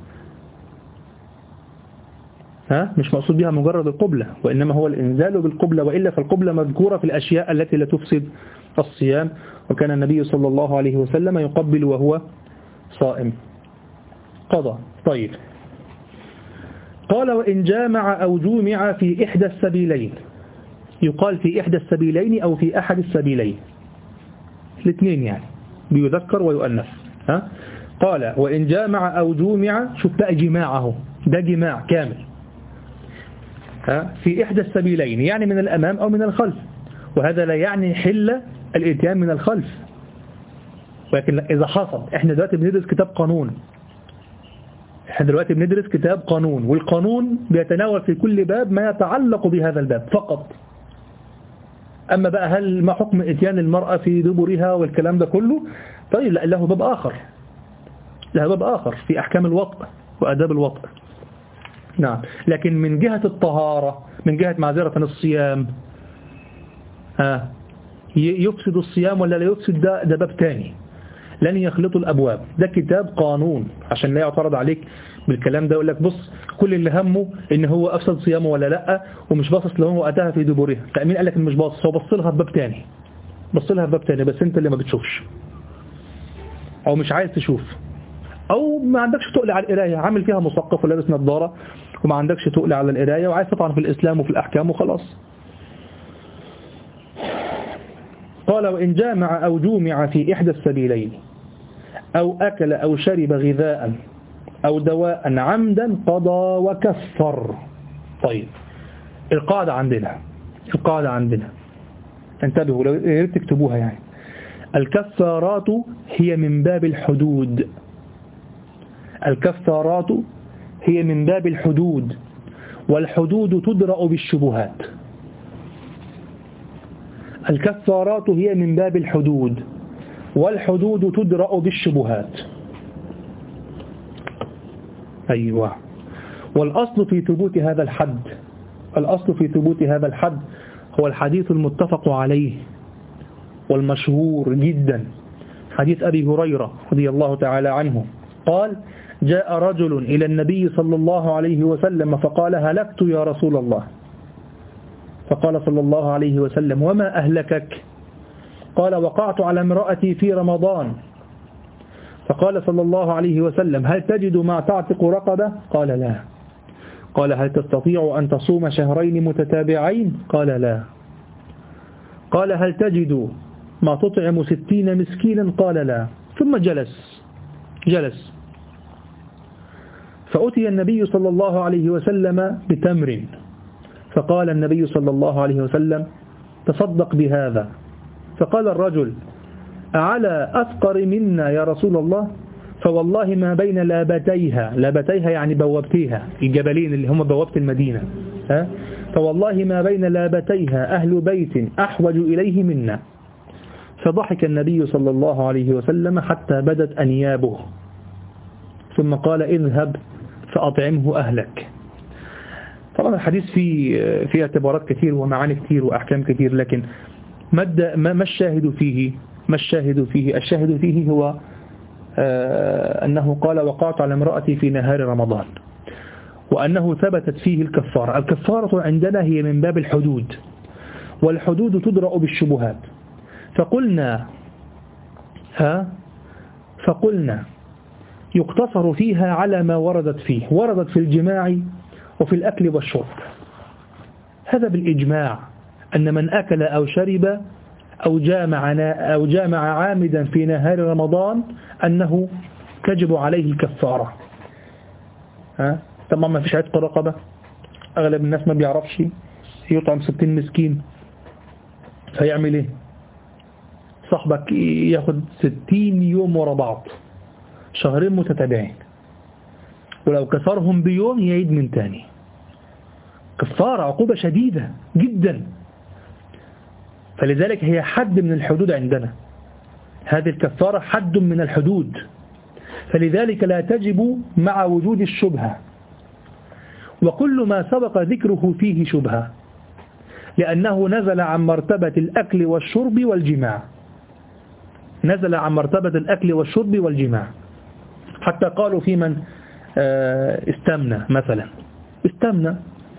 ها مش مقصود بها مجرد القبلة، وإنما هو الإنزال بالقبلة، وإلا فالقبلة مذكورة في الأشياء التي لا تفسد الصيام، وكان النبي صلى الله عليه وسلم يقبل وهو صائم. قضى. طيب قال وإن جامع أو جومع في إحدى السبيلين، يقال في إحدى السبيلين أو في أحد السبيلين الاثنين يعني بيذكر ويؤنث. ها قال وإن جامع أو جومع، شوف بقى جماعه ده جماع كامل، ها في إحدى السبيلين يعني من الأمام أو من الخلف، وهذا لا يعني حل الإتيان من الخلف، ولكن إذا حصل. إحنا دلوقتي بندرس كتاب قانون احنا دلوقتي بندرس كتاب قانون، والقانون بيتناول في كل باب ما يتعلق بهذا الباب فقط. أما بقى هل ما حكم إتيان المرأة في دبرها والكلام ده كله؟ طيب لا، له باب آخر، له باب آخر في أحكام الوطء وأداب الوطء. نعم. لكن من جهة الطهارة، من جهة معذرة الصيام، ها يفسد الصيام ولا لا يفسد؟ ده, ده باب تاني، لن يخلطوا الأبواب. ده كتاب قانون عشان لا يعترض عليك بالكلام ده، يقول لك بص كل اللي همه ان هو أفسد صيامه ولا لا، ومش باصص لهم وقتها في دبورها. لا، مين قال لك مش باصص؟ هو بص لها في باب تاني، بص لها في باب تاني، بس انت اللي ما بتشوفش او مش عايز تشوف، او ما عندكش تقل على القرايه، عامل فيها مثقف ولابس نظاره وما عندكش تقل على القرايه وعايز تطعن في الإسلام وفي الأحكام وخلاص. قال وإن جامع أو جومع في إحدى السبيلين أو أكل أو شرب غذاء أو دواء عمدا قضى وكفر. طيب القاعدة عندنا، القاعدة عندنا انتبهوا لو تكتبوها يعني، الكفارات هي من باب الحدود، الكفارات هي من باب الحدود، والحدود تدرأ بالشبهات. الكفارات هي من باب الحدود، والحدود تدرأ بالشبهات. أيوة. والأصل في ثبوت هذا الحد، الأصل في ثبوت هذا الحد هو الحديث المتفق عليه والمشهور جدا، حديث أبي هريرة رضي الله تعالى عنه قال جاء رجل إلى النبي صلى الله عليه وسلم فقال هلكت يا رسول الله، فقال صلى الله عليه وسلم وما أهلكك؟ قال وقعت على امرأتي في رمضان، فقال صلى الله عليه وسلم هل تجد ما تعتق رقبة؟ قال لا. قال هل تستطيع أن تصوم شهرين متتابعين؟ قال لا. قال هل تجد ما تطعم ستين مسكينا؟ قال لا. ثم جلس جلس فأتي النبي صلى الله عليه وسلم بتمر، فقال النبي صلى الله عليه وسلم تصدق بهذا. فقال الرجل أعلى أفقر منا يا رسول الله؟ فوالله ما بين لابتيها، لابتيها يعني بوابتيها، الجبلين اللي هم بوابة المدينة، ها؟ فوالله ما بين لابتيها أهل بيت أحوج إليه منا. فضحك النبي صلى الله عليه وسلم حتى بدت أنيابه، ثم قال اذهب فأطعمه أهلك. طبعا الحديث فيه فيه اعتبارات كثير ومعاني كثير وأحكام كثير، لكن ما الشاهد فيه؟ ما الشاهد فيه؟ الشاهد فيه هو آه أنه قال وقعت على امرأتي في نهار رمضان، وأنه ثبتت فيه الكفارة. الكفارة عندنا هي من باب الحدود، والحدود تدرأ بالشبهات. فقلنا ها فقلنا يقتصر فيها على ما وردت فيه، وردت في الجماع وفي الأكل والشرب، هذا بالإجماع أن من أكل أو شرب أو جامع أو جامع عامدا في نهار رمضان أنه تجب عليه الكفارة. ها طبعا ما فيش عتق رقبة، أغلب الناس ما بيعرفش يطعم ستين مسكين، فيعمل إيه؟ صاحبك ياخد ستين يوم ورا بعض، شهرين متتابعين، ولو كسرهم بيوم يعيد من تاني. كفارة عقوبة شديدة جدا، فلذلك هي حد من الحدود عندنا، هذه الكفارة حد من الحدود، فلذلك لا تجب مع وجود الشبهة، وكل ما سبق ذكره فيه شبهة، لأنه نزل عن مرتبة الأكل والشرب والجماع، نزل عن مرتبة الأكل والشرب والجماع، حتى قالوا في من استمنى مثلا، استمنى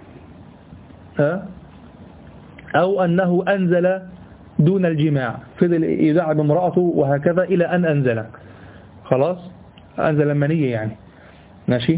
أو أنه أنزل دون الجماع، فضل يدعب امرأته وهكذا إلى أن أنزل، خلاص أنزل المنية يعني ماشي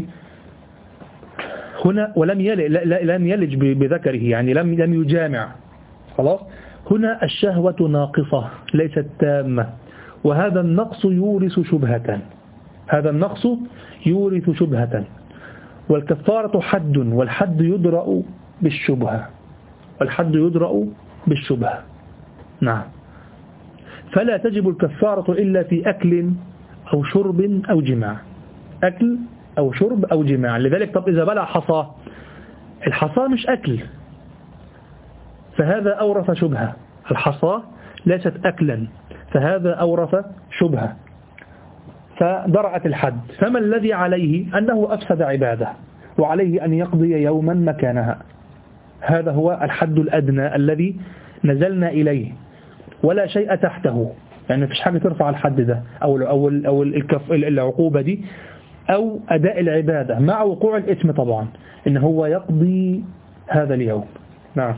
هنا، ولم يلج, لم يلج بذكره يعني لم لم يجامع، خلاص. هنا الشهوة ناقصة ليست تامة، وهذا النقص يورث شبهة، هذا النقص يورث شبهة، والكفارة حد، والحد يدرأ بالشبهة، والحد يدرأ بالشبهة. نعم. فلا تجب الكفارة إلا في أكل أو شرب أو جماع، أكل أو شرب أو جماع. لذلك طب إذا بلع حصى، الحصى مش أكل، فهذا أورث شبهة، الحصاة ليست أكلا، فهذا أورث شبهة فدرأت الحد. فما الذي عليه؟ أنه أفسد عباده وعليه أن يقضي يوما مكانها. هذا هو الحد الأدنى الذي نزلنا إليه ولا شيء تحته، يعني مفيش حاجة ترفع الحد ده أو أو أو العقوبة دي أو أداء العبادة مع وقوع الإثم طبعا، إن هو يقضي هذا اليوم. نعم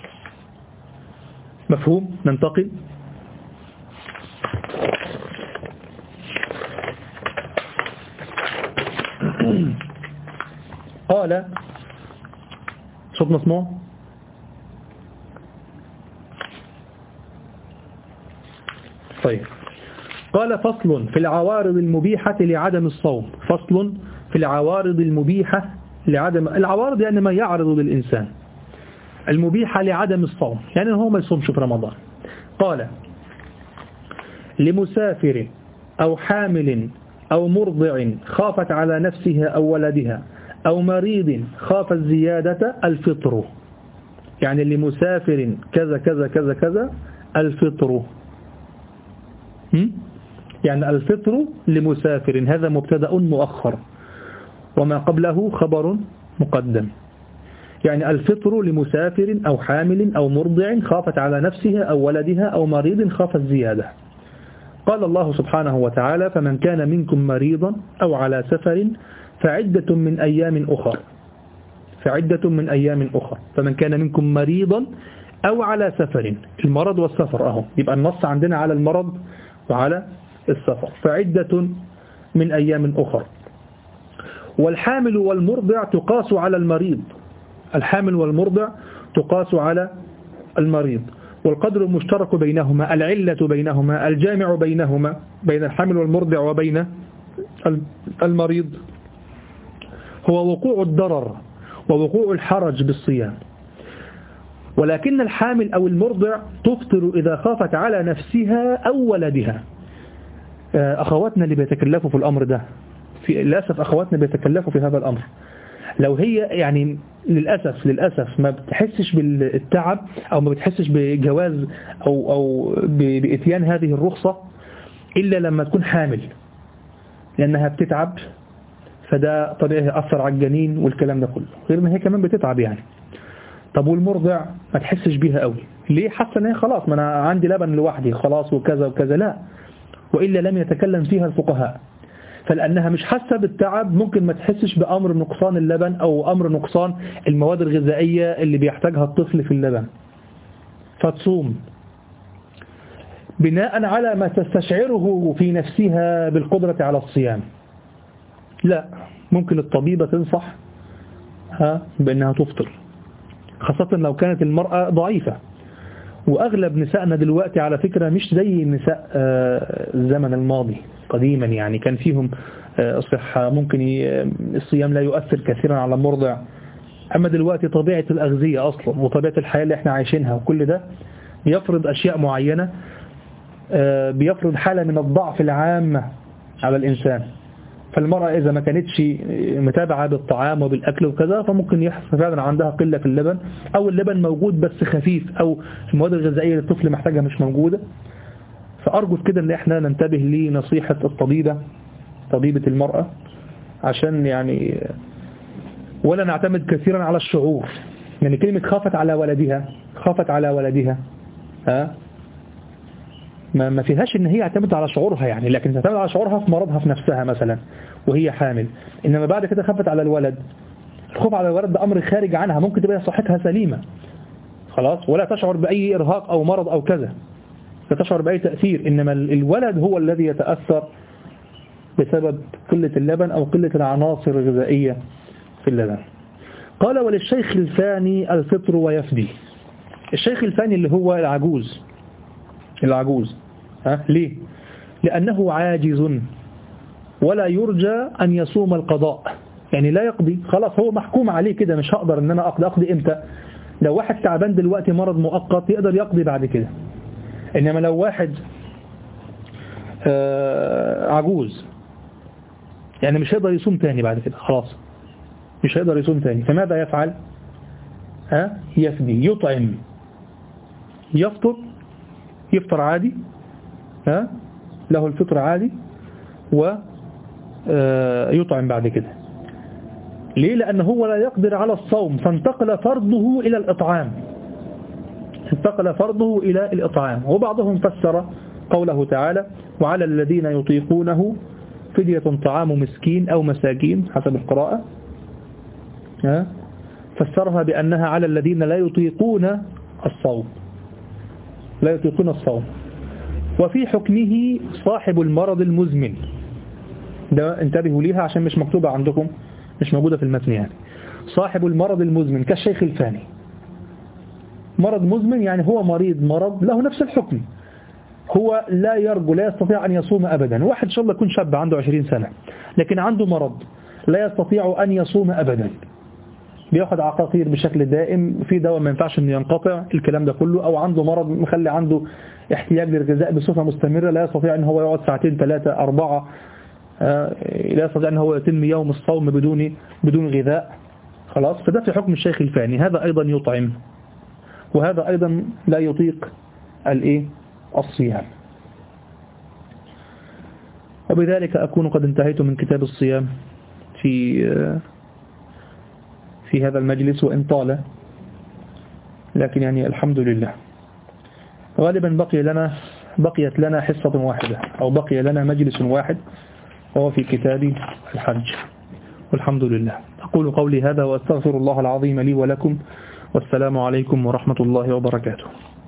مفهوم. ننتقل. قال صوت مسموع. طيب قال فصل في العوارض المبيحة لعدم الصوم. فصل في العوارض المبيحة لعدم العوارض يعني ما يعرض للإنسان المبيحة لعدم الصوم، يعني هو ما يصومش في رمضان. قال لمسافر أو حامل أو مرضع خافت على نفسها أو ولدها أو مريض خاف الزيادة الفطر، يعني لمسافر كذا كذا كذا كذا الفطر، يعني الفطر لمسافر هذا مبتدأ مؤخر وما قبله خبر مقدم، يعني الفطر لمسافر أو حامل أو مرضع خافت على نفسها أو ولدها أو مريض خاف الزيادة. قال الله سبحانه وتعالى فمن كان منكم مريضا أو على سفر فعدة من أيام أخر فعدة من أيام أخر فمن كان منكم مريضا أو على سفر، المرض والسفر أهو، يبقى النص عندنا على المرض وعلى السفر، فعدة من أيام أخر. والحامل والمرضع تقاس على المريض، الحامل والمرضع تقاس على المريض، والقدر المشترك بينهما العلة بينهما الجامع بينهما بين الحامل والمرضع وبين المريض هو وقوع الضرر ووقوع الحرج بالصيام. ولكن الحامل أو المرضع تفطر إذا خافت على نفسها أو ولدها. أخواتنا اللي بيتكلفوا في الأمر ده، في للأسف أخواتنا بيتكلفوا في هذا الأمر، لو هي يعني للأسف للأسف ما بتحسش بالتعب أو ما بتحسش بجواز أو أو بإتيان هذه الرخصة إلا لما تكون حامل، لأنها بتتعب، فده طبيعي يأثر على الجنين والكلام ده كله، غير ما هي كمان بتتعب يعني. طب والمرضع ما تحسش بيها قوي ليه؟ حاسه ان هي خلاص ما انا عندي لبن لوحدي خلاص وكذا وكذا، لا، وإلا لم يتكلم فيها الفقهاء، فلأنها مش حاسه بالتعب ممكن ما تحسش بأمر نقصان اللبن أو أمر نقصان المواد الغذائية اللي بيحتاجها الطفل في اللبن، فتصوم بناء على ما تستشعره في نفسها بالقدرة على الصيام. لا، ممكن الطبيبة تنصح ها بأنها تفطر، خاصة لو كانت المرأة ضعيفة. وأغلب نسائنا دلوقتي على فكرة مش زي النساء الزمن الماضي قديما، يعني كان فيهم صحة، ممكن الصيام لا يؤثر كثيرا على المرضع. أما دلوقتي طبيعة الأغذية أصلا وطبيعة الحياة اللي احنا عايشينها وكل ده بيفرض أشياء معينة، بيفرض حالة من الضعف العامة على الإنسان. فالمرأة إذا ما كانتش متابعة بالطعام وبالأكل وكذا فممكن يحصل فعلا عندها قلة في اللبن، أو اللبن موجود بس خفيف، أو المواد الغذائية اللي الطفل محتاجها مش موجودة. فأرجو كده أن احنا ننتبه لنصيحة الطبيبة، طبيبة المرأة، عشان يعني ولا نعتمد كثيرا على الشعور. يعني كلمة خافت على ولدها، خافت على ولدها ها ما ما فيهاش ان هي اعتمد على شعورها يعني، لكن تعتمد على شعورها في مرضها في نفسها مثلا وهي حامل. انما بعد كده خافت على الولد، الخوف على الولد ده امر خارج عنها، ممكن تبقى صحتها سليمة خلاص ولا تشعر باي ارهاق او مرض او كذا، لا تشعر باي تأثير، انما الولد هو الذي يتأثر بسبب قلة اللبن او قلة العناصر الغذائية في اللبن. قال وللشيخ الفاني الفطر ويفدي. الشيخ الفاني اللي هو العجوز، العجوز ها ليه؟ لأنه عاجز ولا يرجى أن يصوم القضاء، يعني لا يقضي، خلاص هو محكوم عليه كده، مش هقدر ان انا اقضي. اقضي امتى؟ لو واحد تعبان دلوقتي مرض مؤقت يقدر يقضي بعد كده، انما لو واحد آه عجوز يعني مش هيقدر يصوم تاني بعد كده، خلاص مش هيقدر يصوم تاني، فماذا يفعل؟ ها يفدي، يطعم، يفطر يفطر عادي، ها له الفطر عادي ويطعم بعد كده. ليه؟ لأنه هو لا يقدر على الصوم، فانتقل فرضه إلى الإطعام، انتقل فرضه إلى الإطعام. وبعضهم فسر قوله تعالى وعلى الذين يطيقونه فدية طعام مسكين أو مساكين حسب القراءة، فسرها بأنها على الذين لا يطيقون الصوم، لا يطيقون الصوم. وفي حكمه صاحب المرض المزمن، ده انتبهوا ليها عشان مش مكتوبة عندكم، مش موجودة في المتن يعني. صاحب المرض المزمن كالشيخ الفاني، مرض مزمن يعني هو مريض مرض له نفس الحكم، هو لا يرجو لا يستطيع أن يصوم أبدا. واحد إن شاء الله يكون شاب عنده عشرين سنة لكن عنده مرض لا يستطيع أن يصوم أبدا، بياخد عقاقير بشكل دائم، في دواء ما ينفعش انه ينقطع الكلام ده كله، او عنده مرض مخلي عنده احتياج للغذاء بصفة مستمرة، لا يستطيع ان هو يقعد ساعتين ثلاثة أربعة، لا يستطيع ان هو يتم يوم الصوم بدون بدون غذاء، خلاص. فده في حكم الشيخ الفاني، هذا ايضا يطعم، وهذا ايضا لا يطيق الايه الصيام. وبذلك أكون قد انتهيت من كتاب الصيام في في هذا المجلس، وإن طال لكن يعني الحمد لله. غالبا بقي لنا بقيت لنا حصة واحدة أو بقي لنا مجلس واحد وهو في كتاب الحج، والحمد لله. أقول قولي هذا وأستغفر الله العظيم لي ولكم، والسلام عليكم ورحمة الله وبركاته.